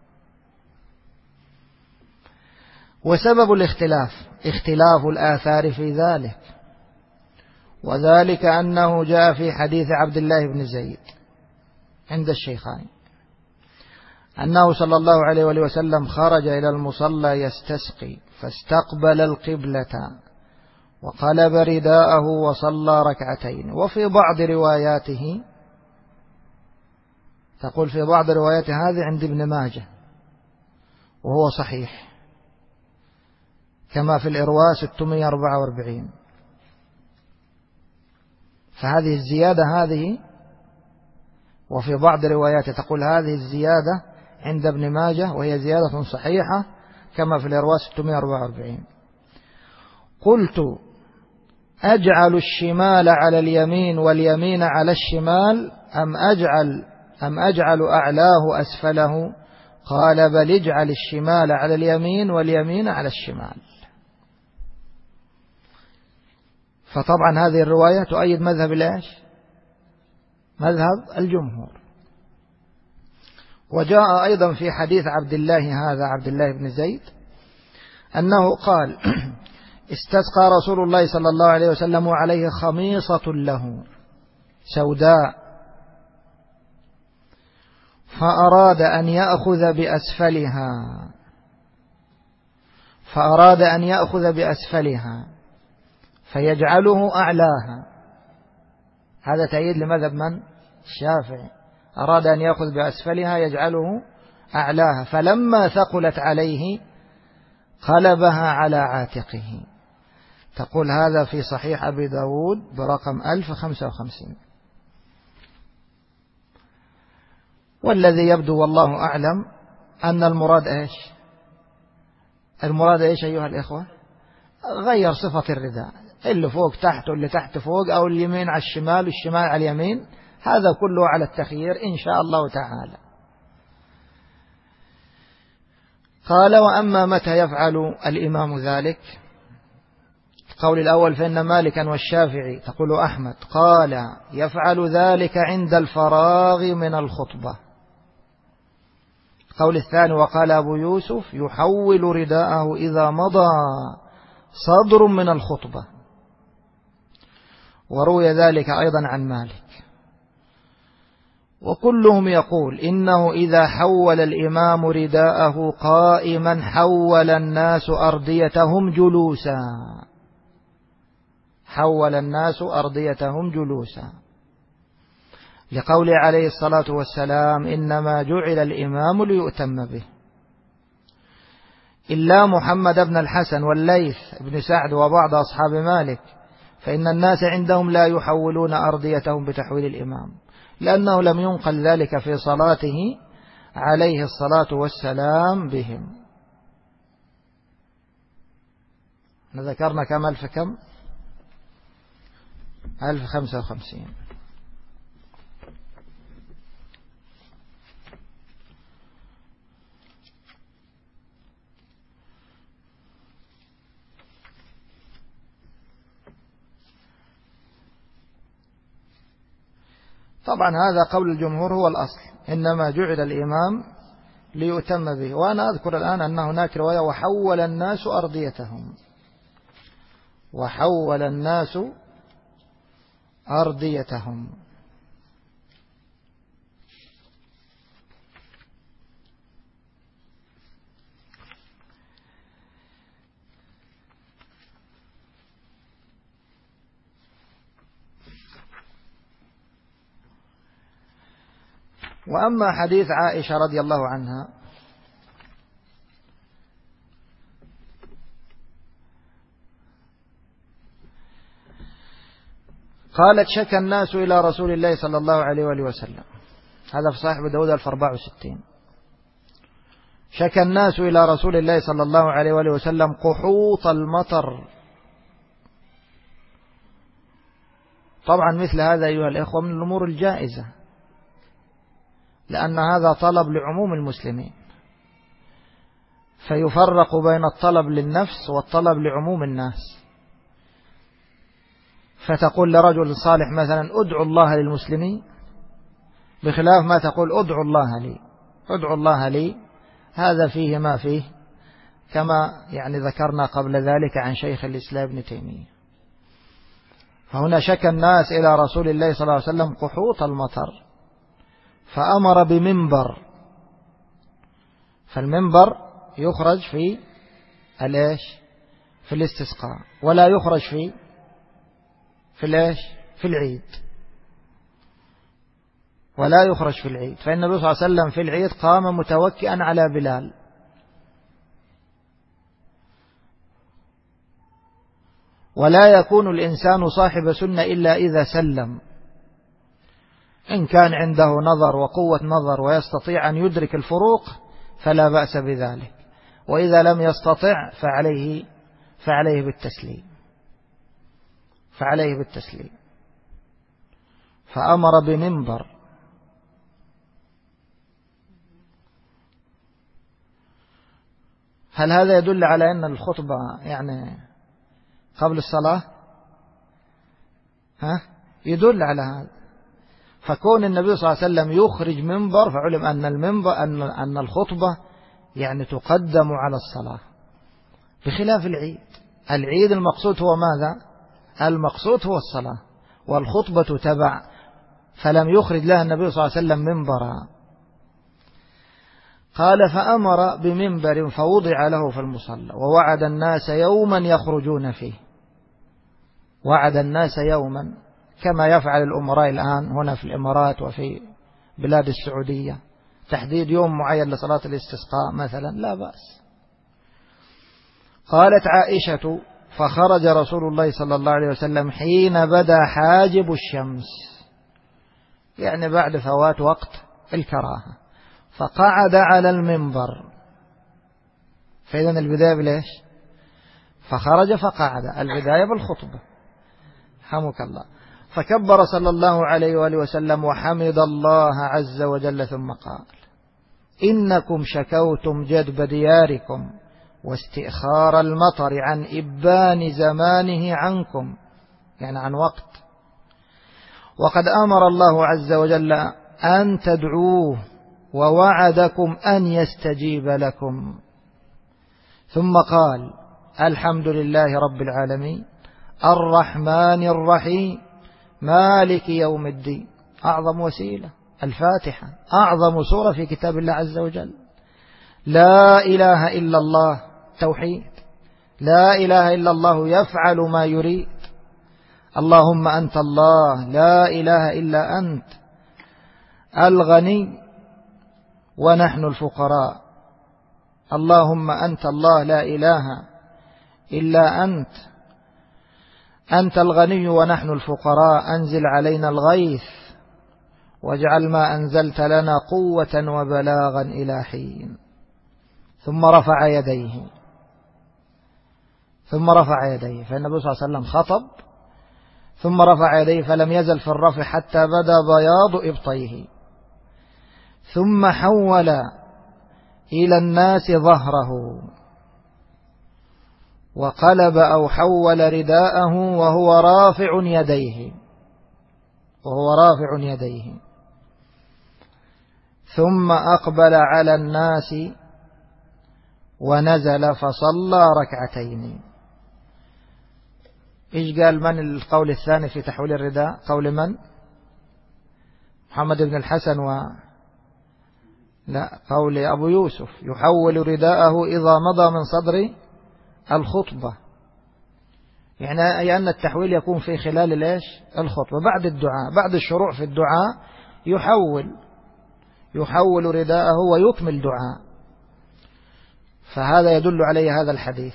وسبب الاختلاف اختلاف الآثار في ذلك، وذلك أنه جاء في حديث عبد الله بن زيد عند الشيخين أنه صلى الله عليه وآله وسلم خرج إلى المصلى يستسقي فاستقبل القبلة وقلب رداءه وصلى ركعتين. وفي بعض رواياته تقول في بعض روايات هذه عند ابن ماجه وهو صحيح كما في الإرواء 644. فهذه الزيادة هذه، وفي بعض رواياته تقول هذه الزيادة عند ابن ماجه وهي زيادة صحيحة كما في الإرواء 644. قلت أجعل الشمال على اليمين واليمين على الشمال أم أجعل أعلاه أسفله؟ قال بل اجعل الشمال على اليمين واليمين على الشمال. فطبعا هذه الرواية تؤيد مذهب الإيش؟ مذهب الجمهور. وجاء أيضا في حديث عبد الله هذا عبد الله بن زيد أنه قال استسقى رسول الله صلى الله عليه وسلم وعليه خميصة له سوداء، فأراد أن يأخذ بأسفلها فيجعله أعلاها. هذا تأييد لمذهب من؟ الشافعي. أراد أن يأخذ بأسفلها يجعله أعلاها، فلما ثقلت عليه قلبها على عاتقه. تقول هذا في صحيح أبي داود برقم 1055. والذي يبدو والله أعلم أن المراد إيش؟ المراد إيش أيها الإخوة؟ غير صفة الرداء، اللي فوق تحت واللي تحت فوق، أو اليمين على الشمال والشمال على اليمين، هذا كله على التخيير إن شاء الله تعالى. قال: وأما متى يفعل الإمام ذلك؟ القول الأول فإن مالكا والشافعي، تقول أحمد، قال: يفعل ذلك عند الفراغ من الخطبة. القول الثاني وقال أبو يوسف: يحول رداءه إذا مضى صدر من الخطبة. وروي ذلك أيضا عن مالك. وكلهم يقول إنه إذا حول الإمام رداءه قائما حول الناس أرديتهم جلوسا. حول الناس أرديتهم جلوسا، لقوله عليه الصلاة والسلام: إنما جعل الإمام ليؤتم به. إلا محمد بن الحسن والليث بن سعد وبعض أصحاب مالك، فإن الناس عندهم لا يحولون أرديتهم بتحويل الإمام، لأنه لم ينقل ذلك في صلاته عليه الصلاة والسلام بهم. ذكرنا كم ألف؟ كم 1055. طبعا هذا قول الجمهور هو الأصل، إنما جعل الإمام ليؤتم به. وأنا أذكر الآن أن هناك رواية: وحول الناس أرديتهم. وحول الناس أرديتهم. وأما حديث عائشة رضي الله عنها قالت: شكى الناس إلى رسول الله صلى الله عليه وآله وسلم. هذا في صحيح داود 1064. شكى الناس إلى رسول الله صلى الله عليه وآله وسلم قحوط المطر. طبعا مثل هذا أيها الإخوة من الأمور الجائزة، لأن هذا طلب لعموم المسلمين، فيفرق بين الطلب للنفس والطلب لعموم الناس. فتقول لرجل صالح مثلا: ادعو الله للمسلمين، بخلاف ما تقول: ادعو الله لي. ادعو الله لي هذا فيه ما فيه، كما ذكرنا قبل ذلك عن شيخ الإسلام ابن تيمية. فهنا شكى الناس إلى رسول الله صلى الله عليه وسلم قحوط المطر، فأمر بمنبر. فالمنبر يخرج في الإيش؟ في الاستسقاء، ولا يخرج في الإيش؟ في العيد. ولا يخرج في العيد، فإن النبي صلى الله عليه وسلم في العيد قام متوكئا على بلال. ولا يكون الإنسان صاحب سنة إلا إذا سلم. إن كان عنده نظر وقوة نظر ويستطيع أن يدرك الفروق فلا بأس بذلك، وإذا لم يستطع فعليه بالتسليم. فأمر بمنبر. هل هذا يدل على أن الخطبة قبل الصلاة؟ يدل على هذا. فكون النبي صلى الله عليه وسلم يخرج منبر، فعلم أن المنبر أن الخطبة تقدم على الصلاة، بخلاف العيد. العيد المقصود هو ماذا؟ المقصود هو الصلاة، والخطبة تبع، فلم يخرج لها النبي صلى الله عليه وسلم منبرا. قال فأمر بمنبر فوضع له في المصلى ووعد الناس يوما يخرجون فيه. وعد الناس يوما كما يفعل الأمراء الآن هنا في الإمارات وفي بلاد السعودية، تحديد يوم معين لصلاة الاستسقاء مثلا لا بأس. قالت عائشة فخرج رسول الله صلى الله عليه وسلم حين بدا حاجب الشمس، يعني بعد فوات وقت الكراهة، فقعد على المنبر. فإذن البداية بليش؟ فخرج فقعد، البداية بالخطبة حمك الله. فكبر صلى الله عليه وآله وسلم وحمد الله عز وجل ثم قال إنكم شكوتم جدب دياركم واستئخار المطر عن إبان زمانه عنكم، يعني عن وقت، وقد أمر الله عز وجل أن تدعوه ووعدكم أن يستجيب لكم. ثم قال الحمد لله رب العالمين الرحمن الرحيم مالك يوم الدين. أعظم وسيلة الفاتحة، أعظم سورة في كتاب الله عز وجل. لا إله إلا الله توحيد، لا إله إلا الله يفعل ما يريد. اللهم أنت الله لا إله إلا أنت الغني ونحن الفقراء. اللهم أنت الله لا إله إلا أنت، أنت الغني ونحن الفقراء، أنزل علينا الغيث واجعل ما أنزلت لنا قوة وبلاغا إلى حين. ثم رفع يديه، فالنبي صلى الله عليه وسلم خطب ثم رفع يديه فلم يزل في الرفع حتى بدا بياض إبطيه، ثم حول إلى الناس ظهره وقلب أو حول رداءه وهو رافع يديه، ثم أقبل على الناس ونزل فصلى ركعتين. إيش قال من القول الثاني في تحويل الرداء؟ قول من؟ محمد بن الحسن لا، قول أبو يوسف يحول رداءه إذا مضى من صدر الخطبة، يعني أن التحويل يكون في خلال الخطبة بعد الدعاء، بعد الشروع في الدعاء يحول رداءه ويكمل دعاء. فهذا يدل عليه هذا الحديث.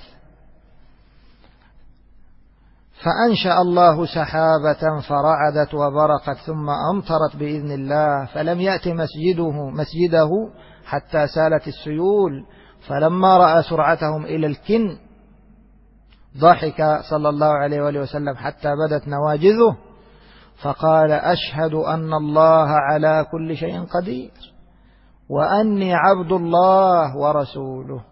فأنشأ الله سحابة فرعدت وبرقت ثم أمطرت بإذن الله، فلم يأت مسجده حتى سالت السيول. فلما رأى سرعتهم إلى الكن ضحك صلى الله عليه وآله وسلم حتى بدت نواجذه، فقال أشهد أن الله على كل شيء قدير وأني عبد الله ورسوله.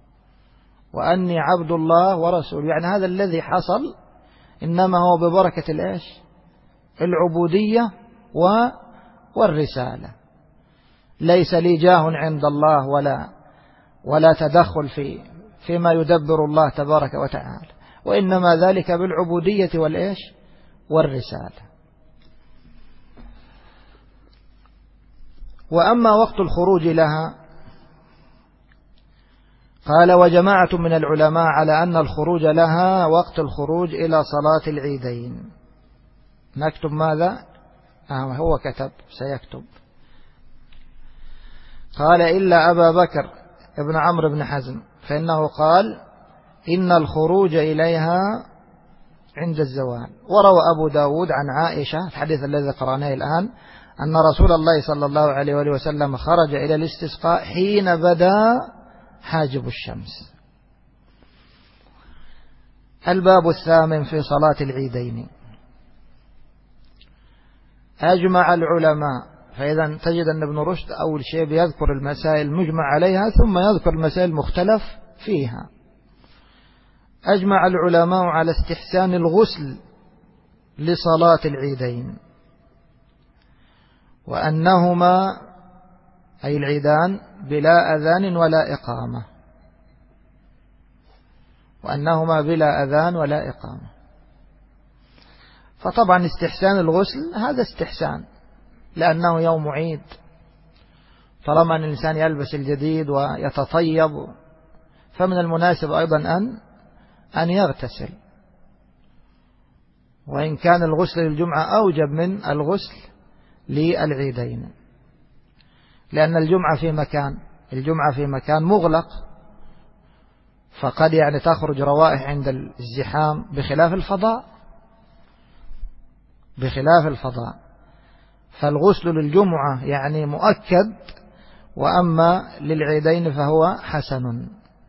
يعني هذا الذي حصل إنما هو ببركة العبودية والرسالة. ليس لي جاه عند الله ولا تدخل فيما يدبر الله تبارك وتعالى، وإنما ذلك بالعبودية والرسالة. وأما وقت الخروج لها، قال وجماعة من العلماء على أن الخروج لها وقت الخروج إلى صلاة العيدين. نكتب ماذا؟ هو كتب سيكتب. قال إلا أبا بكر ابن عمرو بن حزم فإنه قال إن الخروج إليها عند الزوال. وروى أبو داود عن عائشة الحديث الذي قرأناه الآن أن رسول الله صلى الله عليه وآله وسلم خرج إلى الاستسقاء حين بدا حاجب الشمس. الباب الثامن في صلاة العيدين. أجمع العلماء، فإذا تجد أن ابن رشد أول شيء بيذكر المسائل المجمع عليها ثم يذكر المسائل المختلف فيها. أجمع العلماء على استحسان الغسل لصلاة العيدين، وأنهما أي العيدان بلا أذان ولا إقامة، بلا أذان ولا إقامة. فطبعا استحسان الغسل هذا استحسان لأنه يوم عيد، طالما أن الإنسان يلبس الجديد ويتطيب فمن المناسب أيضا أن يغتسل، وإن كان الغسل للجمعة أوجب من الغسل للعيدين، لأن الجمعة في مكان مغلق، فقد يعني تخرج روائح عند الزحام بخلاف الفضاء. فالغسل للجمعة يعني مؤكد، وأما للعيدين فهو حسن.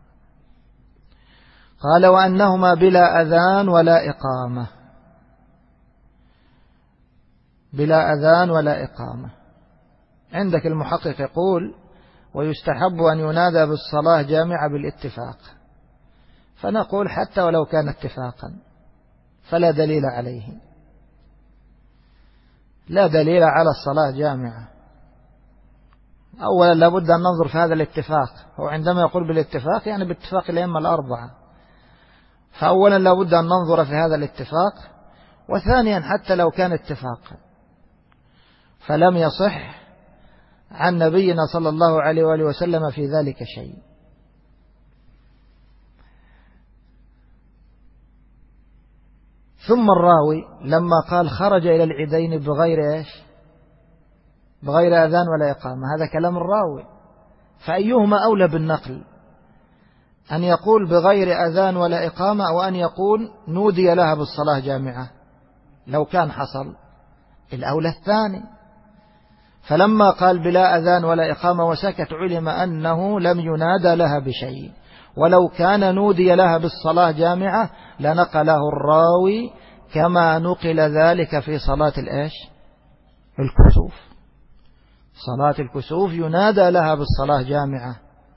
قال وأنهما بلا أذان ولا إقامة. بلا أذان ولا إقامة. عندك المحقق يقول ويستحب أن ينادى بالصلاة جامعة بالاتفاق، فنقول حتى ولو كان اتفاقا فلا دليل عليه، لا دليل على الصلاة جامعة. أولا لابد أن ننظر في هذا الاتفاق، هو عندما يقول بالاتفاق يعني باتفاق الأئمة الأربعة، فأولا لابد أن ننظر في هذا الاتفاق، وثانيا حتى لو كان اتفاقا فلم يصح عن نبينا صلى الله عليه وآله وسلم في ذلك شيء. ثم الراوي لما قال خرج إلى العيدين بغير أذان ولا إقامة، هذا كلام الراوي، فأيهما أولى بالنقل، أن يقول بغير أذان ولا إقامة أو أن يقول نودي لها بالصلاة جامعة؟ لو كان حصل الأولى الثاني. فلما قال بلا أذان ولا إقامة وسكت علم أنه لم ينادى لها بشيء، ولو كان نودي لها بالصلاة جامعة لنقله الراوي كما نقل ذلك في صلاة الكسوف. صلاة الكسوف ينادى لها بالصلاة جامعة.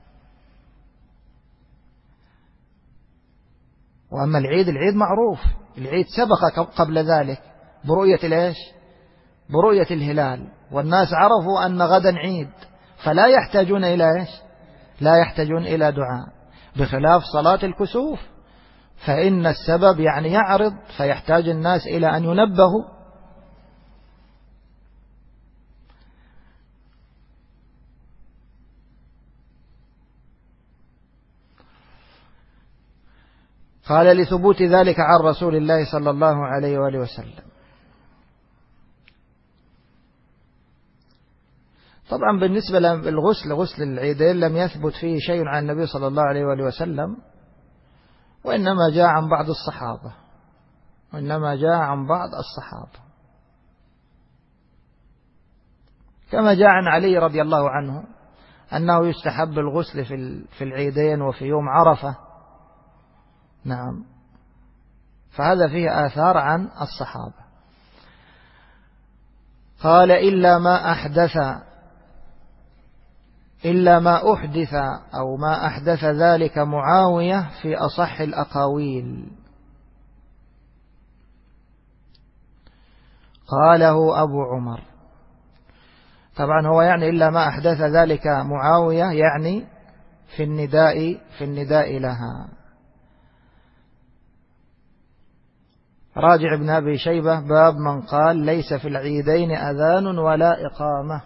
وأما العيد معروف، العيد سبق قبل ذلك برؤية الهلال، والناس عرفوا أن غدا عيد، فلا يحتاجون إلى دعاء، بخلاف صلاة الكسوف فإن السبب يعني يعرض، فيحتاج الناس إلى أن ينبهوا. قال لثبوت ذلك عن رسول الله صلى الله عليه وآله وسلم. طبعا بالنسبة للغسل، غسل العيدين لم يثبت فيه شيء عن النبي صلى الله عليه وآله وسلم، وإنما جاء عن بعض الصحابة، كما جاء عن علي رضي الله عنه أنه يستحب الغسل في العيدين وفي يوم عرفة. نعم، فهذا فيه آثار عن الصحابة. قال إلا ما أحدث أو ما أحدث ذلك معاوية في أصح الأقاويل. قاله أبو عمر. طبعا هو يعني إلا ما أحدث ذلك معاوية يعني في النداء لها. راجع ابن أبي شيبة باب من قال ليس في العيدين أذان ولا إقامة.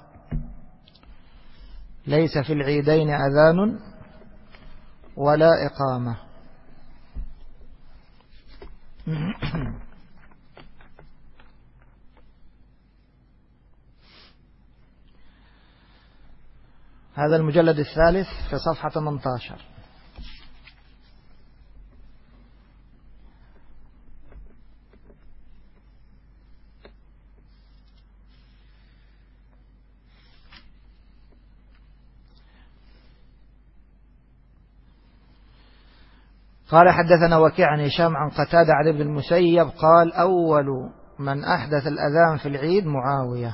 ليس في العيدين أذان ولا إقامة. هذا المجلد الثالث في صفحة 18. قال حدثنا وكيع عن هشام عن قتادة عن ابن المسيب قال أول من أحدث الأذان في العيد معاوية.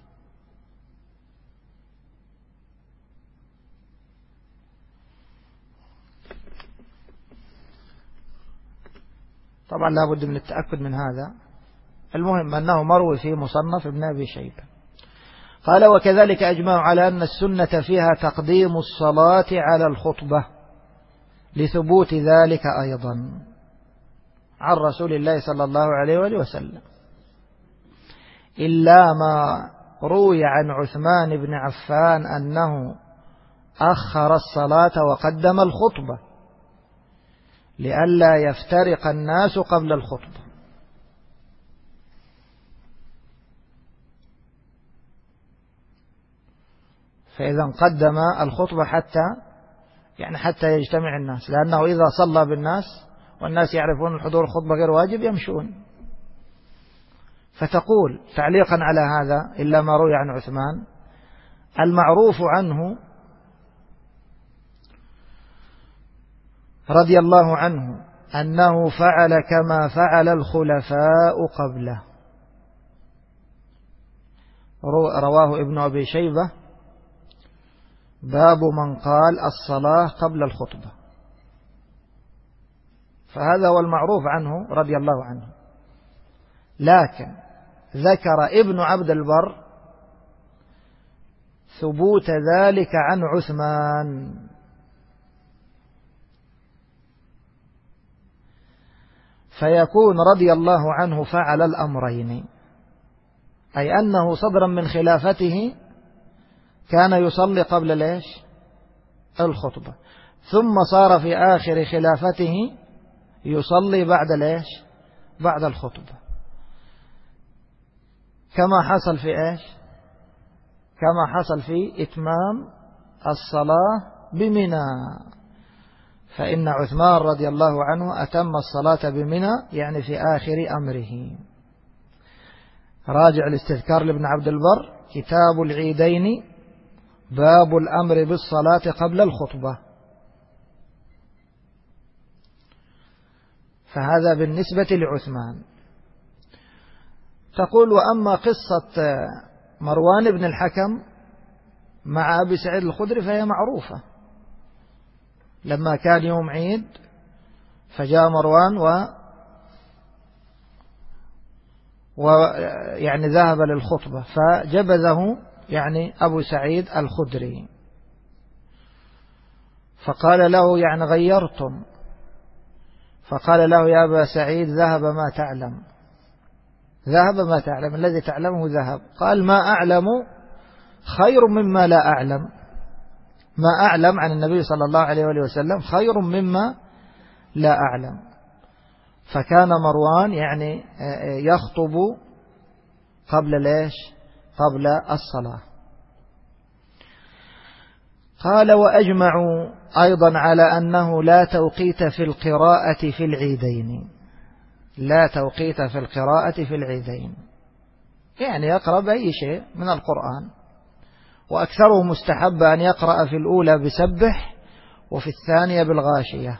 طبعا لا بد من التأكد من هذا، المهم أنه مروي في مصنف ابن أبي شيبة. قال وكذلك أجمعوا على أن السنة فيها تقديم الصلاة على الخطبة لثبوت ذلك أيضا عن رسول الله صلى الله عليه وآله وسلم، إلا ما روي عن عثمان بن عفان أنه أخر الصلاة وقدم الخطبة لئلا يفترق الناس قبل الخطبة. فإذا قدم الخطبة حتى يجتمع الناس، لأنه إذا صلى بالناس والناس يعرفون الحضور الخطبة غير واجب يمشون. فتقول تعليقا على هذا إلا ما روي عن عثمان: المعروف عنه رضي الله عنه أنه فعل كما فعل الخلفاء قبله. رواه ابن أبي شيبة باب من قال الصلاة قبل الخطبة. فهذا هو المعروف عنه رضي الله عنه. لكن ذكر ابن عبد البر ثبوت ذلك عن عثمان، فيكون رضي الله عنه فعل الأمرين، أي أنه صدرا من خلافته كان يصلي قبل ليش الخطبة، ثم صار في آخر خلافته يصلي بعد ليش بعد الخطبة، كما حصل في إيش كما حصل في إتمام الصلاة بمنى. فإن عثمان رضي الله عنه أتم الصلاة بمنى يعني في آخر أمره. راجع الاستذكار لابن عبد البر كتاب العيدين باب الأمر بالصلاة قبل الخطبة. فهذا بالنسبة لعثمان. تقول: وأما قصة مروان بن الحكم مع أبي سعيد الخدري فهي معروفة. لما كان يوم عيد فجاء مروان يعني ذهب للخطبة، فجبذه يعني أبو سعيد الخدري، فقال له يعني غيرتم، فقال له: يا أبا سعيد ذهب ما تعلم، ذهب ما تعلم، الذي تعلمه ذهب. قال: ما أعلم خير مما لا أعلم، ما أعلم عن النبي صلى الله عليه وآله وسلم خير مما لا أعلم. فكان مروان يعني يخطب قبل ليش قبل الصلاة. قال: وأجمعوا أيضا على أنه لا توقيت في القراءة في العيدين، لا توقيت في القراءة في العيدين، يعني يقرأ بأي شيء من القرآن، وأكثره مستحب أن يقرأ في الأولى بسبح وفي الثانية بالغاشية،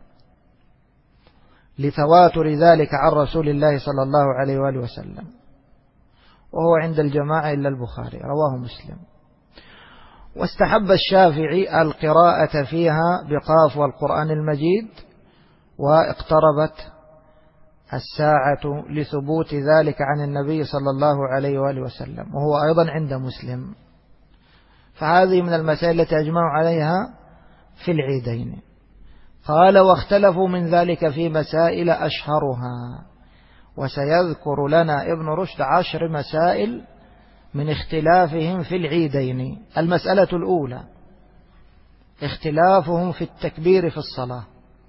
لتواتر ذلك عن رسول الله صلى الله عليه وآله وسلم، وهو عند الجماعة إلا البخاري، رواه مسلم. واستحب الشافعي القراءة فيها بقاف والقرآن المجيد، واقتربت الساعة لثبوت ذلك عن النبي صلى الله عليه وآله وسلم، وهو أيضا عند مسلم. فهذه من المسائل التي أجمعوا عليها في العيدين. قال: واختلفوا من ذلك في مسائل أشهرها، وسيذكر لنا ابن رشد 10 مسائل من اختلافهم في العيدين. المسألة الأولى اختلافهم في التكبير في الصلاة.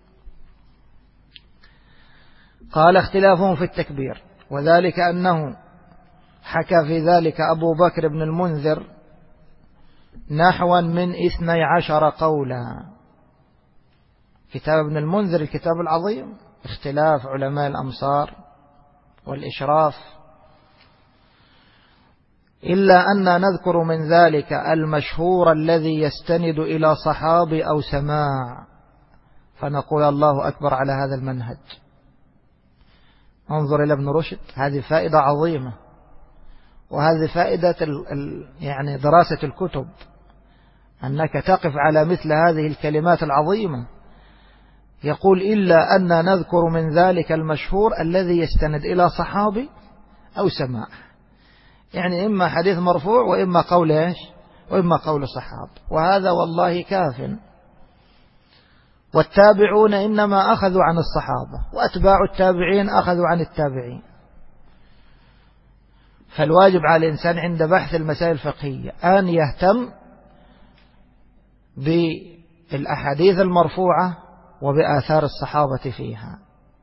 قال: اختلافهم في التكبير، وذلك أنه حكى في ذلك أبو بكر بن المنذر نحوا من 12 قولا. كتاب ابن المنذر الكتاب العظيم، اختلاف علماء الأمصار والإشراف، إلا أن نذكر من ذلك المشهور الذي يستند إلى صحابي أو سماع، فنقول الله أكبر على هذا المنهج. انظر إلى ابن رشد، هذه فائدة عظيمة، وهذه فائدة يعني دراسة الكتب، أنك تقف على مثل هذه الكلمات العظيمة. يقول: إلا أن نذكر من ذلك المشهور الذي يستند إلى صحابي أو سماع، يعني إما حديث مرفوع وإما قول إيش وإما قول صحاب، وهذا والله كاف. والتابعون إنما أخذوا عن الصحابة، وأتباع التابعين أخذوا عن التابعين. فالواجب على الإنسان عند بحث المسائل الفقهية أن يهتم بالأحاديث المرفوعة وبآثار الصحابة فيها.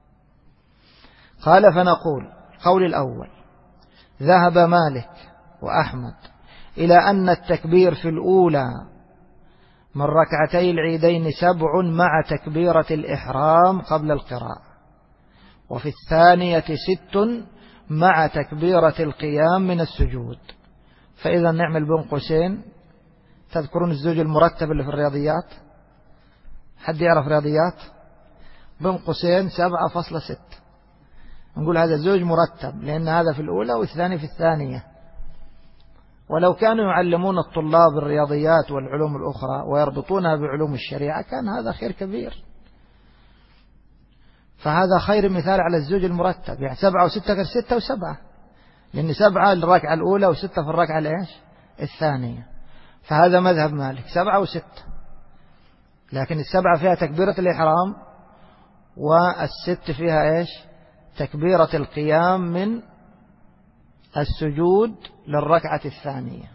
قال فنقول قول الأول: ذهب مالك وأحمد إلى أن التكبير في الأولى من ركعتي العيدين 7 مع تكبيرة الإحرام قبل القراءة، وفي الثانية 6 مع تكبيرة القيام من السجود. فإذا نعمل بين قوسين، تذكرون الزوج المرتب اللي في الرياضيات؟ حد يعرف رياضيات؟ بين قوسين 7.6، نقول هذا زوج مرتب، لأن هذا في الأولى والثاني في الثانية. ولو كانوا يعلمون الطلاب الرياضيات والعلوم الأخرى ويربطونها بعلوم الشريعة كان هذا خير كبير. فهذا خير مثال على الزوج المرتب، يعني 7 و6 غير 6 و7، لأن 7 الركعة الأولى و6 في الركعة الثانية. فهذا مذهب مالك 7 و6، لكن 7 فيها تكبيرة الإحرام، وال6 فيها تكبيرة القيام من السجود للركعة الثانية.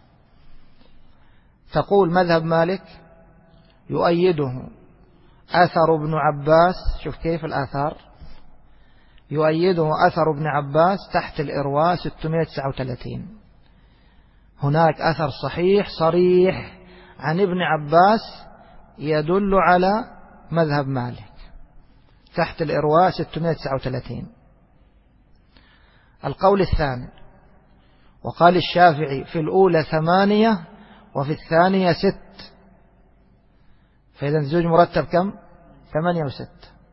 تقول مذهب مالك يؤيده أثر ابن عباس. شوف كيف الآثار، يؤيده أثر ابن عباس تحت الإرواء 639. هناك أثر صحيح صريح عن ابن عباس يدل على مذهب مالك تحت الإرواء 639. القول الثاني: وقال الشافعي في الأولى 8 وفي الثانية 6. فإذا الزوج مرتب كم؟ 8 و6.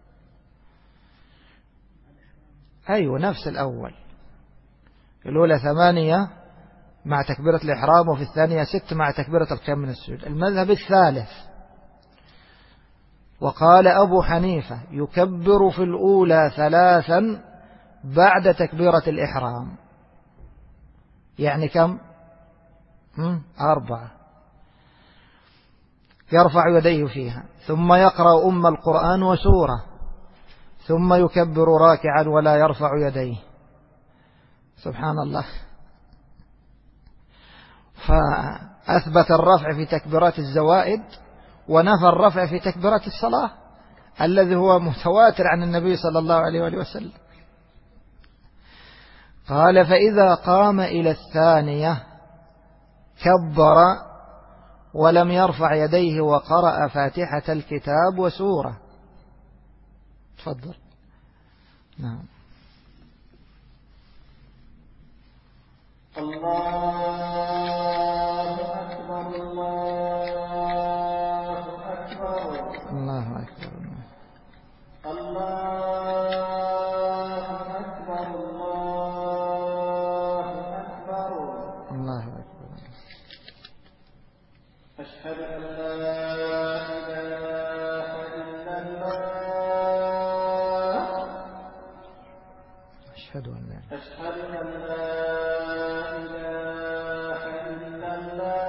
أيوة نفس الأول، في الأولى 8 مع تكبيرة الإحرام، وفي الثانية 6 مع تكبيرة القيام من السجود. المذهب الثالث: وقال أبو حنيفة يكبر في الأولى 3 بعد تكبيرة الإحرام. يعني كم؟ 4. يرفع يديه فيها، ثم يقرأ أم القرآن وسورة، ثم يكبر راكعا ولا يرفع يديه. سبحان الله. فأثبت الرفع في تكبيرات الزوائد ونفى الرفع في تكبيرات الصلاة الذي هو متواتر عن النبي صلى الله عليه وآله وسلم. قال: فإذا قام إلى الثانية كبر ولم يرفع يديه وقرأ فاتحة الكتاب وسورة. تفضل. نعم.
الله أكبر الله أكبر
الله أكبر
الله أكبر الله أكبر
الله أكبر.
أشهد أن لا إله إلا الله
أشهد أن لا
أشهد أن لا إله إلا الله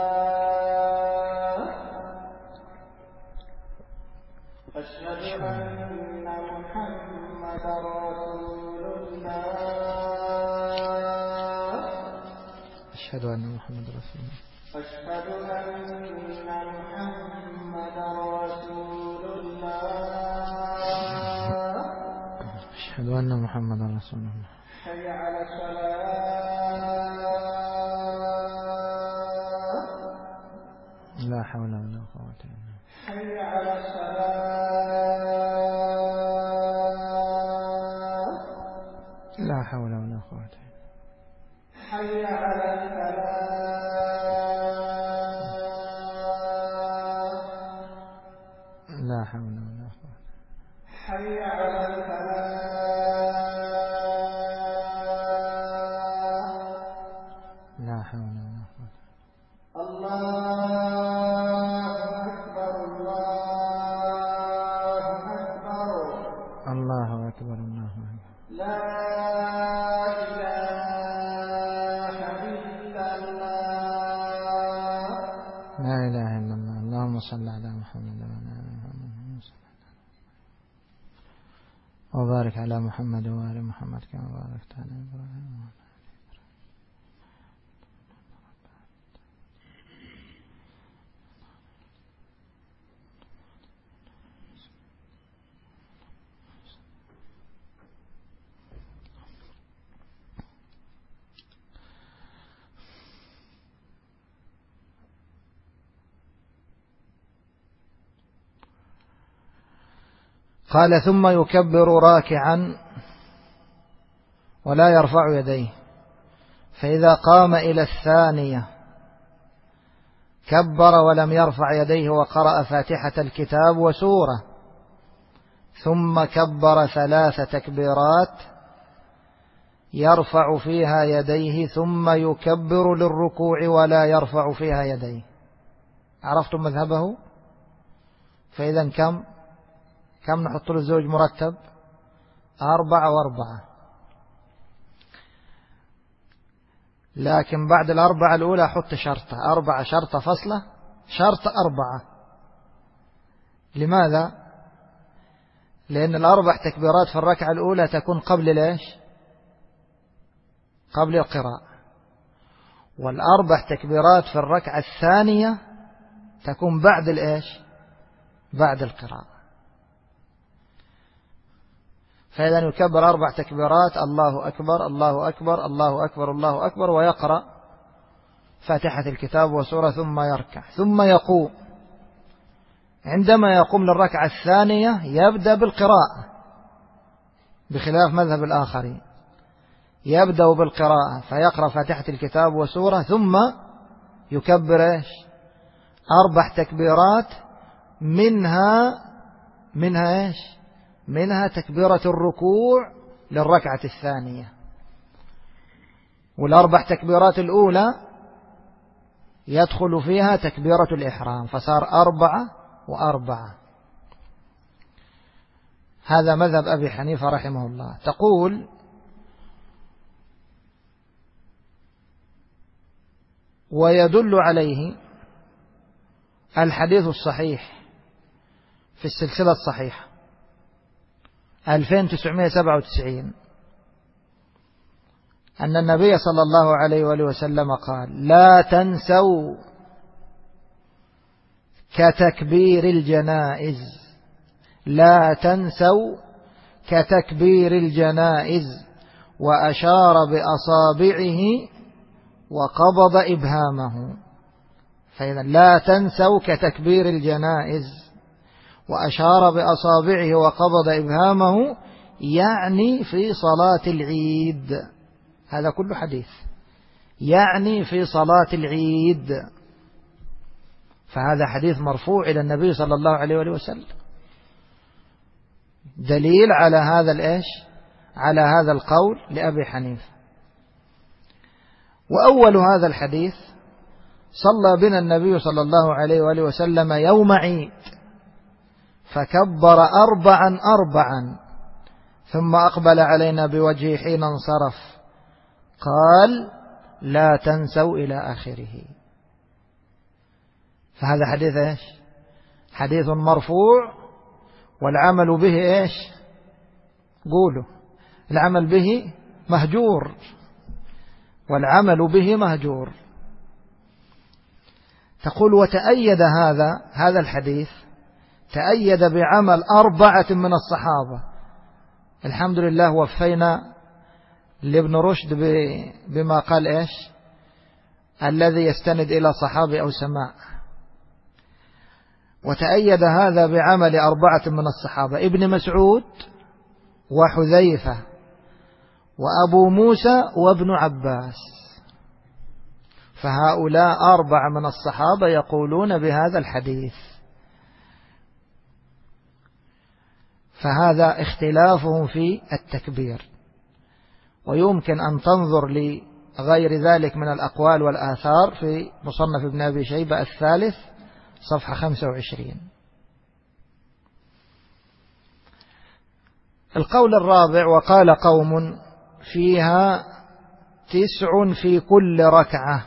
أشهد أن محمدا رسول الله
أشهد أن محمد رسول الله
أشهد أن محمدا رسول الله
أشهد أن محمد رسول الله.
حي على الصلاة
لا حول ولا قوة إلا بالله.
حي على الصلاة
لا حول ولا قوة إلا بالله.
حي على الفلاح
لا حول ولا قوة.
حي على الفلاح
لا حول ولا قوة.
الله أكبر الله أكبر
الله أكبر الله أكبر.
لا إله إلا الله
لا إله إلا الله. اللهم صل على محمد وعلى آل محمد وبارك على محمد وآل محمد كما باركت على إبراهيم. قال ثم يكبر راكعا ولا يرفع يديه، فإذا قام إلى الثانية كبر ولم يرفع يديه وقرأ فاتحة الكتاب وسورة، ثم كبر 3 تكبيرات يرفع فيها يديه ثم يكبر للركوع ولا يرفع فيها يديه. عرفتم مذهبه؟ فإذا كم نحط له الزوج مرتب؟ 4 و4. لكن بعد 4 الأولى حط شرطة 4 شرطة فصلة شرط 4. لماذا؟ لأن 4 تكبيرات في الركعة الأولى تكون قبل ليش؟ قبل القراءة، وال4 تكبيرات في الركعة الثانية تكون بعد الإيش؟ بعد القراءة. فإذا يكبر 4 تكبيرات، الله أكبر الله أكبر الله أكبر الله أكبر، ويقرأ فاتحة الكتاب وسورة ثم يركع ثم يقوم. عندما يقوم للركعة الثانية يبدأ بالقراءة بخلاف مذهب الآخرين، يبدأ بالقراءة فيقرأ فاتحة الكتاب وسورة ثم يكبر إيش؟ 4 تكبيرات منها إيش؟ منها تكبيرة الركوع للركعة الثانية، وال4 تكبيرات الأولى يدخل فيها تكبيرة الإحرام، فصار 4 و4. هذا مذهب أبي حنيفة رحمه الله. تقول ويدل عليه الحديث الصحيح في السلسلة الصحيحة 2997 أن النبي صلى الله عليه وآله وسلم قال لا تنسوا كتكبير الجنائز، لا تنسوا كتكبير الجنائز، وأشار بأصابعه وقبض إبهامه. فإذا لا تنسوا كتكبير الجنائز وأشار بأصابعه وقبض إبهامه، يعني في صلاة العيد. هذا كله حديث يعني في صلاة العيد، فهذا حديث مرفوع إلى النبي صلى الله عليه وسلم، دليل على هذا الإيش؟ على هذا القول لأبي حنيفة. وأول هذا الحديث صلى بنا النبي صلى الله عليه وآله وسلم يوم عيد فكبر 4 ثم أقبل علينا بوجهه حين انصرف قال لا تنسوا إلى آخره. فهذا حديث إيش؟ حديث مرفوع، والعمل به إيش؟ قولوا العمل به مهجور، والعمل به مهجور. تقول وتأيد هذا الحديث تأيد بعمل 4 من الصحابة. الحمد لله وفينا لابن رشد بما قال إيش؟ الذي يستند إلى صحابي أو سماع. وتأيد هذا بعمل 4 من الصحابة: ابن مسعود وحذيفة وأبو موسى وابن عباس. فهؤلاء 4 من الصحابة يقولون بهذا الحديث. فهذا اختلافهم في التكبير، ويمكن أن تنظر لغير ذلك من الأقوال والآثار في مصنف ابن أبي شيبة الثالث صفحة 25. القول الرابع: وقال قوم فيها 9 في كل ركعة.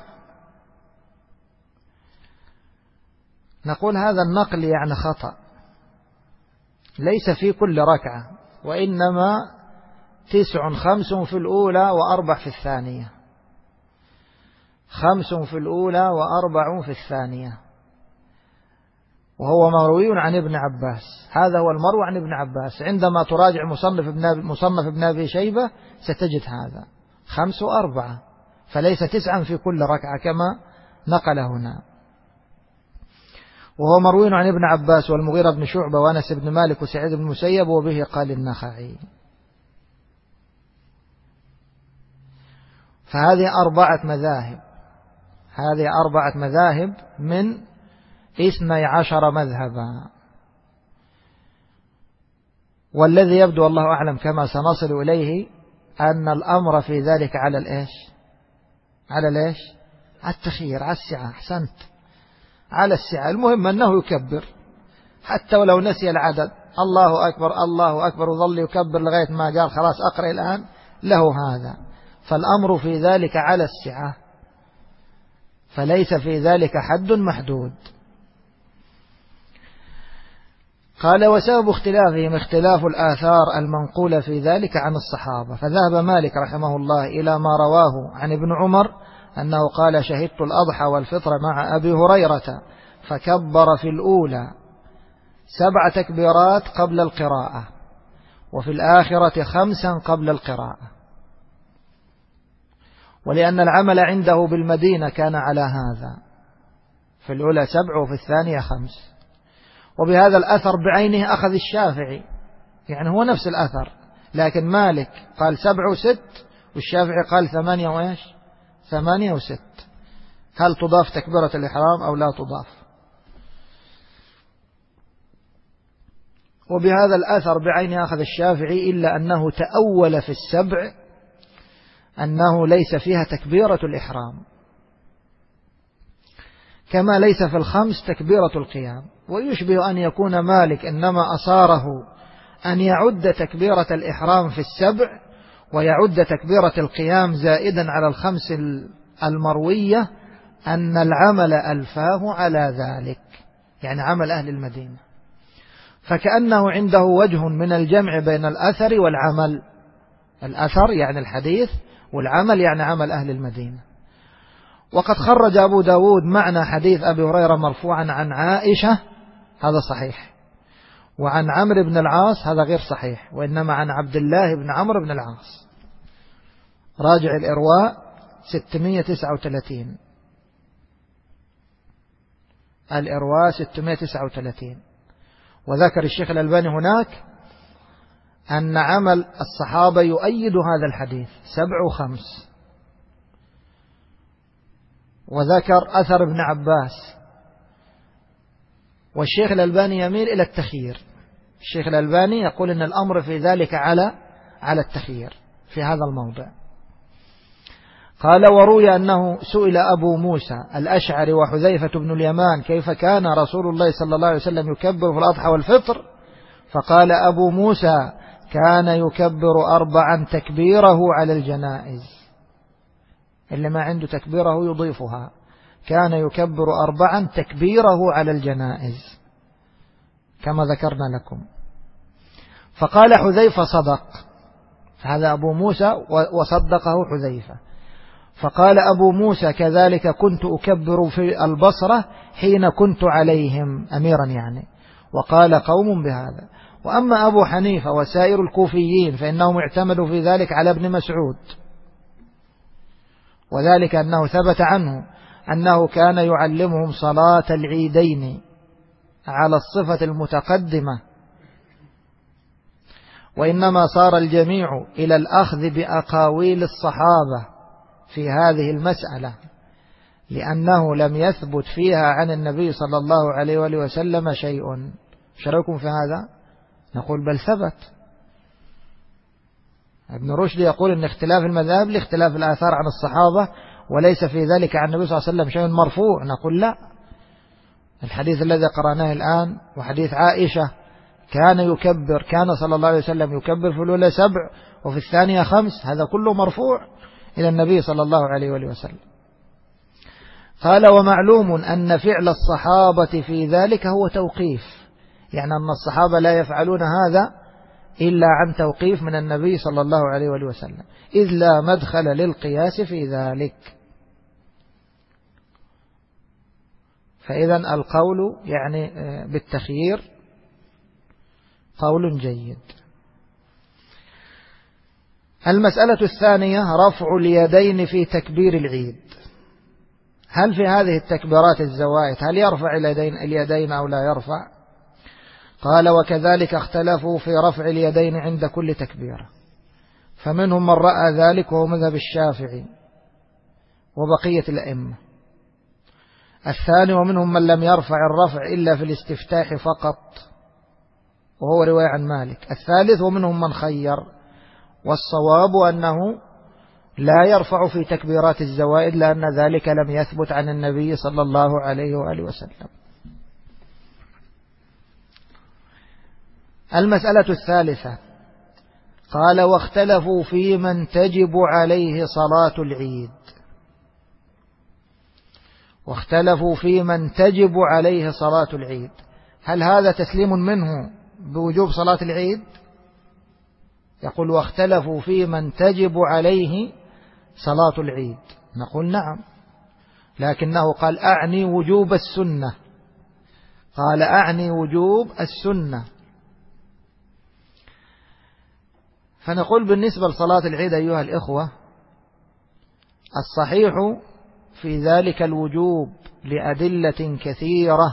نقول هذا النقل يعني خطأ، ليس في كل ركعة، وإنما 9 5 في الأولى و4 في الثانية، 5 في الأولى و4 في الثانية، وهو مروي عن ابن عباس. هذا هو المروي عن ابن عباس. عندما تراجع مصنف ابن أبي شيبة ستجد هذا 5 و4، فليس 9 في كل ركعة كما نقل هنا. وهو مروي عن ابن عباس والمغيرة بن شعبة وأنس بن مالك وسعيد بن المسيب، وبه قال النخعي. فهذه 4 مذاهب، هذه 4 مذاهب من 12 مذهبا. والذي يبدو والله أعلم كما سنصل إليه أن الأمر في ذلك على الإيش؟ على الإيش؟ على التخيير، على السعة. أحسنت، على السعة. المهم أنه يكبر حتى ولو نسي العدد، الله أكبر الله أكبر، وظل يكبر لغاية ما قال خلاص أقرأ الآن، له هذا. فالأمر في ذلك على السعة، فليس في ذلك حد محدود. قال: وسبب اختلافهم اختلاف الآثار المنقولة في ذلك عن الصحابة. فذهب مالك رحمه الله إلى ما رواه عن ابن عمر أنه قال: شهدت الأضحى والفطر مع أبي هريرة فكبر في الأولى 7 تكبيرات قبل القراءة، وفي الآخرة 5 قبل القراءة، ولأن العمل عنده بالمدينة كان على هذا، في الأولى 7 وفي الثانية 5. وبهذا الأثر بعينه أخذ الشافعي، يعني هو نفس الأثر، لكن مالك قال 7 و6 والشافعي قال 8 8 و6. هل تضاف تكبيرة الإحرام أو لا تضاف؟ وبهذا الأثر بعينه أخذ الشافعي، إلا أنه تأول في 7 أنه ليس فيها تكبيرة الإحرام، كما ليس في 5 تكبيرة القيام. ويشبه أن يكون مالك إنما أصاره أن يعد تكبيرة الإحرام في 7 ويعد تكبيرة القيام زائدا على 5 المروية، أن العمل ألفاه على ذلك، يعني عمل أهل المدينة. فكأنه عنده وجه من الجمع بين الأثر والعمل. الأثر يعني الحديث، والعمل يعني عمل أهل المدينة. وقد خرج أبو داود معنى حديث أبي هريرة مرفوعا عن عائشة، هذا صحيح، وعن عمرو بن العاص هذا غير صحيح، وإنما عن عبد الله بن عمرو بن العاص. راجع الإرواء 639، الإرواء 639. وذكر الشيخ الألباني هناك أن عمل الصحابة يؤيد هذا الحديث 7 و5. وذكر أثر ابن عباس. والشيخ الألباني يميل إلى التخيير. الشيخ الألباني يقول أن الأمر في ذلك على التخيير في هذا الموضع. قال: وروي أنه سئل أبو موسى الأشعري وحذيفة بن اليمان كيف كان رسول الله صلى الله عليه وسلم يكبر في الأضحى والفطر، فقال أبو موسى: كان يكبر 4 تكبيره على الجنائز. اللي ما عنده تكبيره يضيفها. كان يكبر 4 تكبيره على الجنائز كما ذكرنا لكم. فقال حذيفة: صدق. هذا أبو موسى وصدقه حذيفة. فقال أبو موسى: كذلك كنت أكبر في البصرة حين كنت عليهم أميرا يعني. وقال قوم بهذا. وأما أبو حنيفة وسائر الكوفيين فإنهم اعتمدوا في ذلك على ابن مسعود، وذلك أنه ثبت عنه أنه كان يعلمهم صلاة العيدين على الصفة المتقدمة، وإنما صار الجميع إلى الأخذ بأقاويل الصحابة في هذه المسألة، لأنه لم يثبت فيها عن النبي صلى الله عليه وآله وسلم شيء. شركم في هذا؟ نقول بل ثبت. ابن رشد يقول أن اختلاف المذاهب لاختلاف الآثار عن الصحابة، وليس في ذلك عن النبي صلى الله عليه وسلم شيء مرفوع. نقول لا، الحديث الذي قرأناه الآن وحديث عائشة كان صلى الله عليه وسلم يكبر في الأولى 7 وفي الثانية 5، هذا كله مرفوع إلى النبي صلى الله عليه وآله وسلم. قال: ومعلوم أن فعل الصحابة في ذلك هو توقيف، يعني أن الصحابة لا يفعلون هذا إلا عن توقيف من النبي صلى الله عليه وآله وسلم، إذ لا مدخل للقياس في ذلك. فإذا القول يعني بالتخيير قول جيد. المسألة الثانية رفع اليدين في تكبير العيد. هل في هذه التكبيرات الزوائد هل يرفع اليدين أو لا يرفع؟ قال وكذلك اختلفوا في رفع اليدين عند كل تكبيرة، فمنهم من رأى ذلك وهو مذهب الشافعي وبقية الأئمة. الثاني ومنهم من لم يرفع الرفع إلا في الاستفتاح فقط وهو رواية عن مالك. الثالث ومنهم من خير، والصواب أنه لا يرفع في تكبيرات الزوائد لأن ذلك لم يثبت عن النبي صلى الله عليه وآله وسلم. المسألة الثالثة قال واختلفوا في من تجب عليه صلاة العيد. واختلفوا في من تجب عليه صلاة العيد، هل هذا تسليم منه بوجوب صلاة العيد؟ يقول واختلفوا في من تجب عليه صلاة العيد، نقول نعم، لكنه قال أعني وجوب السنة، قال أعني وجوب السنة. فنقول بالنسبة لصلاة العيد أيها الإخوة الصحيح في ذلك الوجوب لأدلة كثيرة،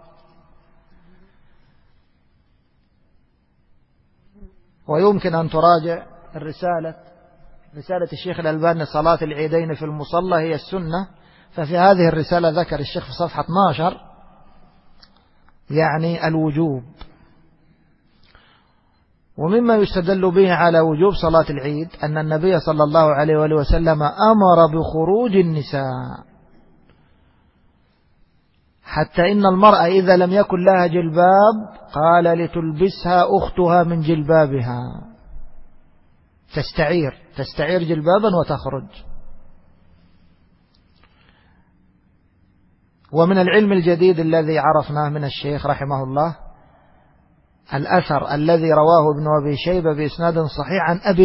ويمكن أن تراجع رسالة الشيخ الألباني صلاة العيدين في المصلى هي السنة، ففي هذه الرسالة ذكر الشيخ في صفحة 12 يعني الوجوب. ومما يستدل به على وجوب صلاة العيد أن النبي صلى الله عليه وآله وسلم أمر بخروج النساء، حتى إن المرأة إذا لم يكن لها جلباب قال لتلبسها أختها من جلبابها، تستعير جلبابا وتخرج. ومن العلم الجديد الذي عرفناه من الشيخ رحمه الله الأثر الذي رواه ابن أبي شيبة بإسناد صحيح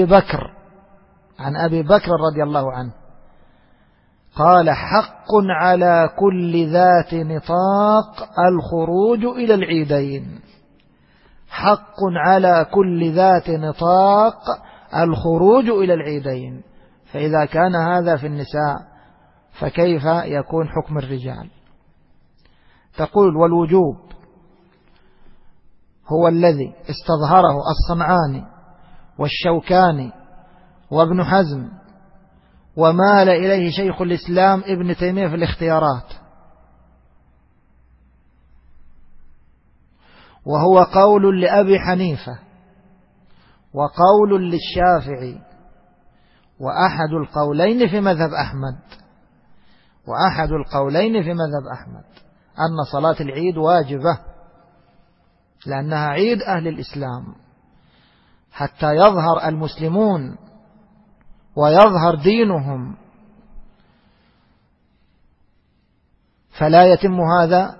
عن أبي بكر رضي الله عنه قال حق على كل ذات نطاق الخروج إلى العيدين، حق على كل ذات نطاق الخروج إلى العيدين. فإذا كان هذا في النساء فكيف يكون حكم الرجال؟ تقول والوجوب هو الذي استظهره الصنعاني والشوكاني وابن حزم ومال إليه شيخ الإسلام ابن تيمية في الاختيارات، وهو قول لأبي حنيفة وقول للشافعي وأحد القولين في مذهب أحمد أن صلاة العيد واجبة لأنها عيد أهل الإسلام حتى يظهر المسلمون ويظهر دينهم، فلا يتم هذا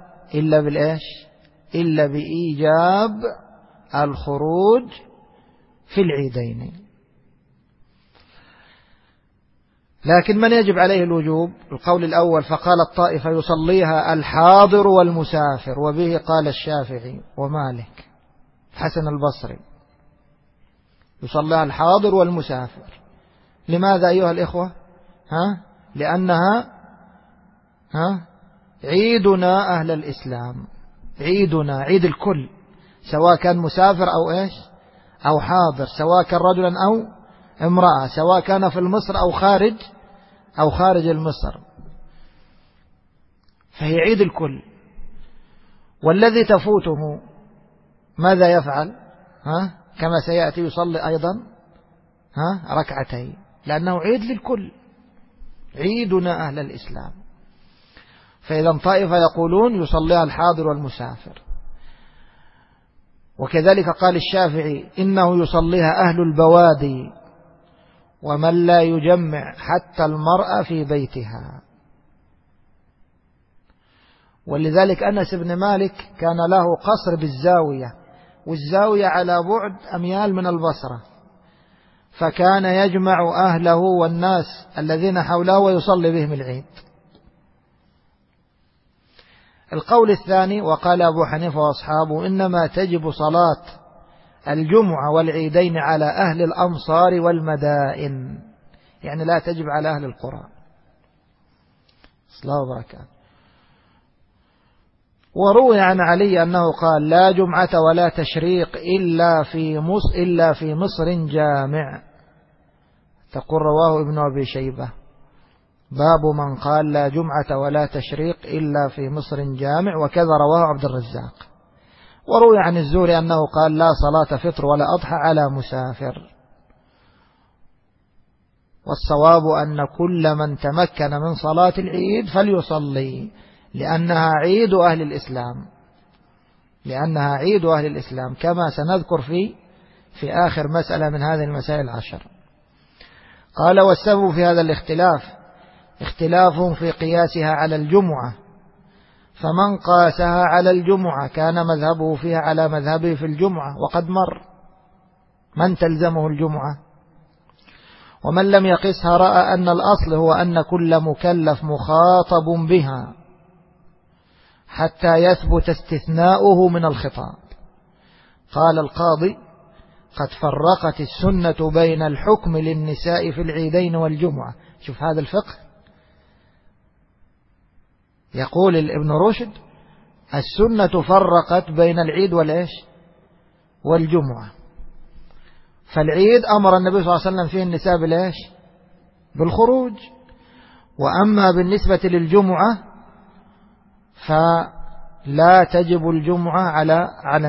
إلا بإيجاب الخروج في العيدين. لكن من يجب عليه الوجوب؟ القول الأول فقال الطائفة يصليها الحاضر والمسافر، وبه قال الشافعي ومالك حسن البصري، يصليها الحاضر والمسافر. لماذا أيها الإخوة؟ لأنها عيدنا أهل الإسلام، عيدنا عيد الكل، سواء كان مسافر أو حاضر، سواء كان رجلا أو امرأة، سواء كان في مصر أو خارج المصر، فهي عيد الكل. والذي تفوته ماذا يفعل؟ كما سيأتي يصلي أيضا ركعتين، لأنه عيد للكل، عيدنا أهل الإسلام. فإذا طائفة يقولون يصليها الحاضر والمسافر، وكذلك قال الشافعي إنه يصليها أهل البوادي ومن لا يجمع حتى المرأة في بيتها. ولذلك أنس بن مالك كان له قصر بالزاوية، والزاوية على بعد أميال من البصرة، فكان يجمع أهله والناس الذين حوله ويصلي بهم العيد. القول الثاني وقال أبو حنيفة وأصحابه إنما تجب صلاة الجمعة والعيدين على أهل الأمصار والمدائن، يعني لا تجب على أهل القرى. الله وبركاته. وروي عن علي أنه قال لا جمعة ولا تشريق إلا في مصر جامع. تقول رواه ابن أبي شيبة باب من قال لا جمعة ولا تشريق إلا في مصر جامع، وكذا رواه عبد الرزاق. وروي عن الزهري أنه قال لا صلاة فطر ولا أضحى على مسافر. والصواب أن كل من تمكن من صلاة العيد فليصلي، لأنها عيد أهل الإسلام، كما سنذكر في آخر مسألة من هذه المسائل 10. قال والسبب في هذا الاختلاف اختلاف في قياسها على الجمعة، فمن قاسها على الجمعة كان مذهبه فيها على مذهبه في الجمعة، وقد مر من تلزمه الجمعة. ومن لم يقسها رأى أن الأصل هو أن كل مكلف مخاطب بها حتى يثبت استثناؤه من الخطاب. قال القاضي قد فرقت السنة بين الحكم للنساء في العيدين والجمعة. شوف هذا الفقه. يقول ابن رشد السنة فرقت بين العيد والجمعة. فالعيد أمر النبي صلى الله عليه وسلم فيه النساء بالخروج. وأما بالنسبة للجمعة فلا تجب الجمعة على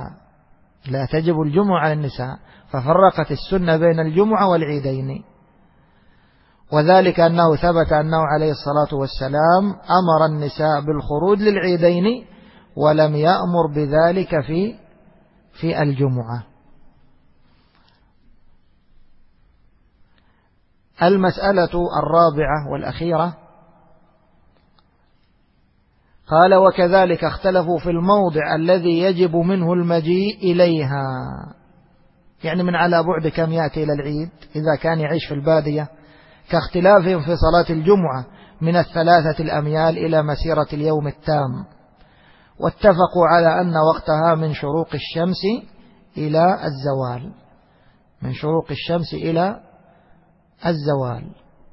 النساء، ففرقت السنة بين الجمعة والعيدين. وذلك أنه ثبت أنه عليه الصلاة والسلام أمر النساء بالخروج للعيدين ولم يأمر بذلك في الجمعة. المسألة 4 والأخيرة قال وكذلك اختلفوا في الموضع الذي يجب منه المجيء إليها، يعني من على بعد كم يأتي إلى العيد إذا كان يعيش في البادية، كاختلافهم في صلاة الجمعة من 3 أميال إلى مسيرة اليوم التام. واتفقوا على أن وقتها من شروق الشمس إلى الزوال.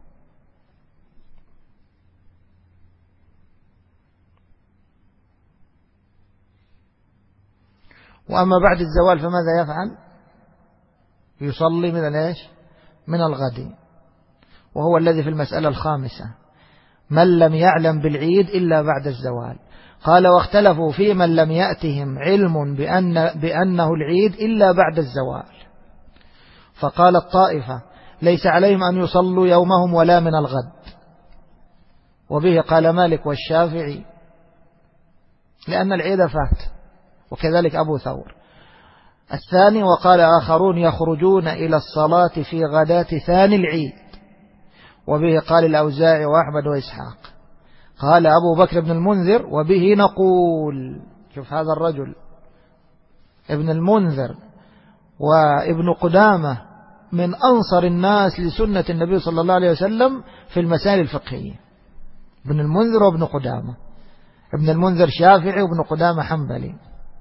وأما بعد الزوال فماذا يفعل؟ يصلي من الغد، وهو الذي في المسألة 5 من لم يعلم بالعيد إلا بعد الزوال. قال واختلفوا في من لم يأتهم علم بأنه العيد إلا بعد الزوال، فقال الطائفة ليس عليهم أن يصلوا يومهم ولا من الغد، وبه قال مالك والشافعي لأن العيد فات، وكذلك أبو ثور. الثاني وقال آخرون يخرجون إلى الصلاة في غداة ثاني العيد، وبه قال الأوزاعي وأحمد وإسحاق. قال أبو بكر بن المنذر وبه نقول. شوف هذا الرجل ابن المنذر وابن قدامة من أنصر الناس لسنة النبي صلى الله عليه وسلم في المسائل الفقهية. ابن المنذر وابن قدامة، ابن المنذر شافعي وابن قدامة حنبلي.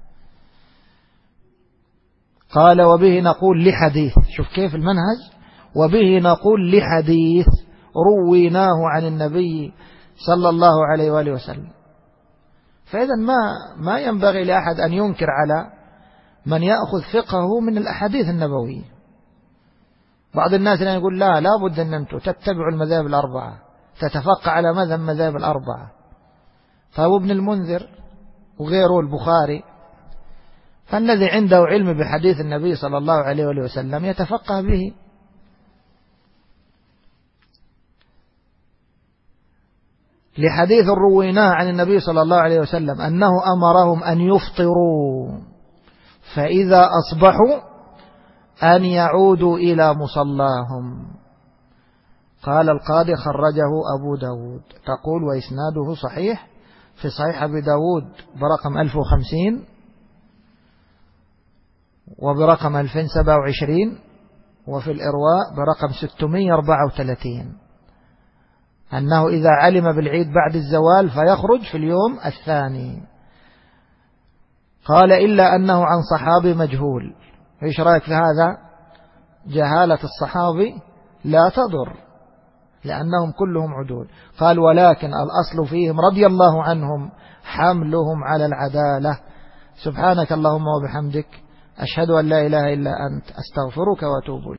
قال وبه نقول لحديث، شوف كيف المنهج، وبه نقول لحديث رويناه عن النبي صلى الله عليه وآله وسلم. فإذا ما ينبغي لأحد أن ينكر على من يأخذ فقهه من الأحاديث النبوية. بعض الناس يقول لا بد أن أنتم تتبعوا المذاهب 4، تتفقه على مذاهب 4. فهو ابن المنذر وغيره البخاري، فالذي عنده علم بحديث النبي صلى الله عليه وآله وسلم يتفقه به. لحديث رويناه عن النبي صلى الله عليه وسلم أنه أمرهم أن يفطروا فإذا أصبحوا أن يعودوا إلى مصلاهم. قال القاضي خرجه أبو داود. تقول وإسناده صحيح في صحيح أبي داود برقم 1050 وبرقم 2027 وفي الإرواء برقم 634 أنه إذا علم بالعيد بعد الزوال فيخرج في اليوم الثاني. قال إلا أنه عن صحابي مجهول. إيش رأيك في هذا؟ جهالة الصحابي لا تضر، لأنهم كلهم عدول. قال ولكن الأصل فيهم رضي الله عنهم حملهم على العدالة. سبحانك اللهم وبحمدك، أشهد أن لا إله إلا أنت، أستغفرك وأتوب إليك.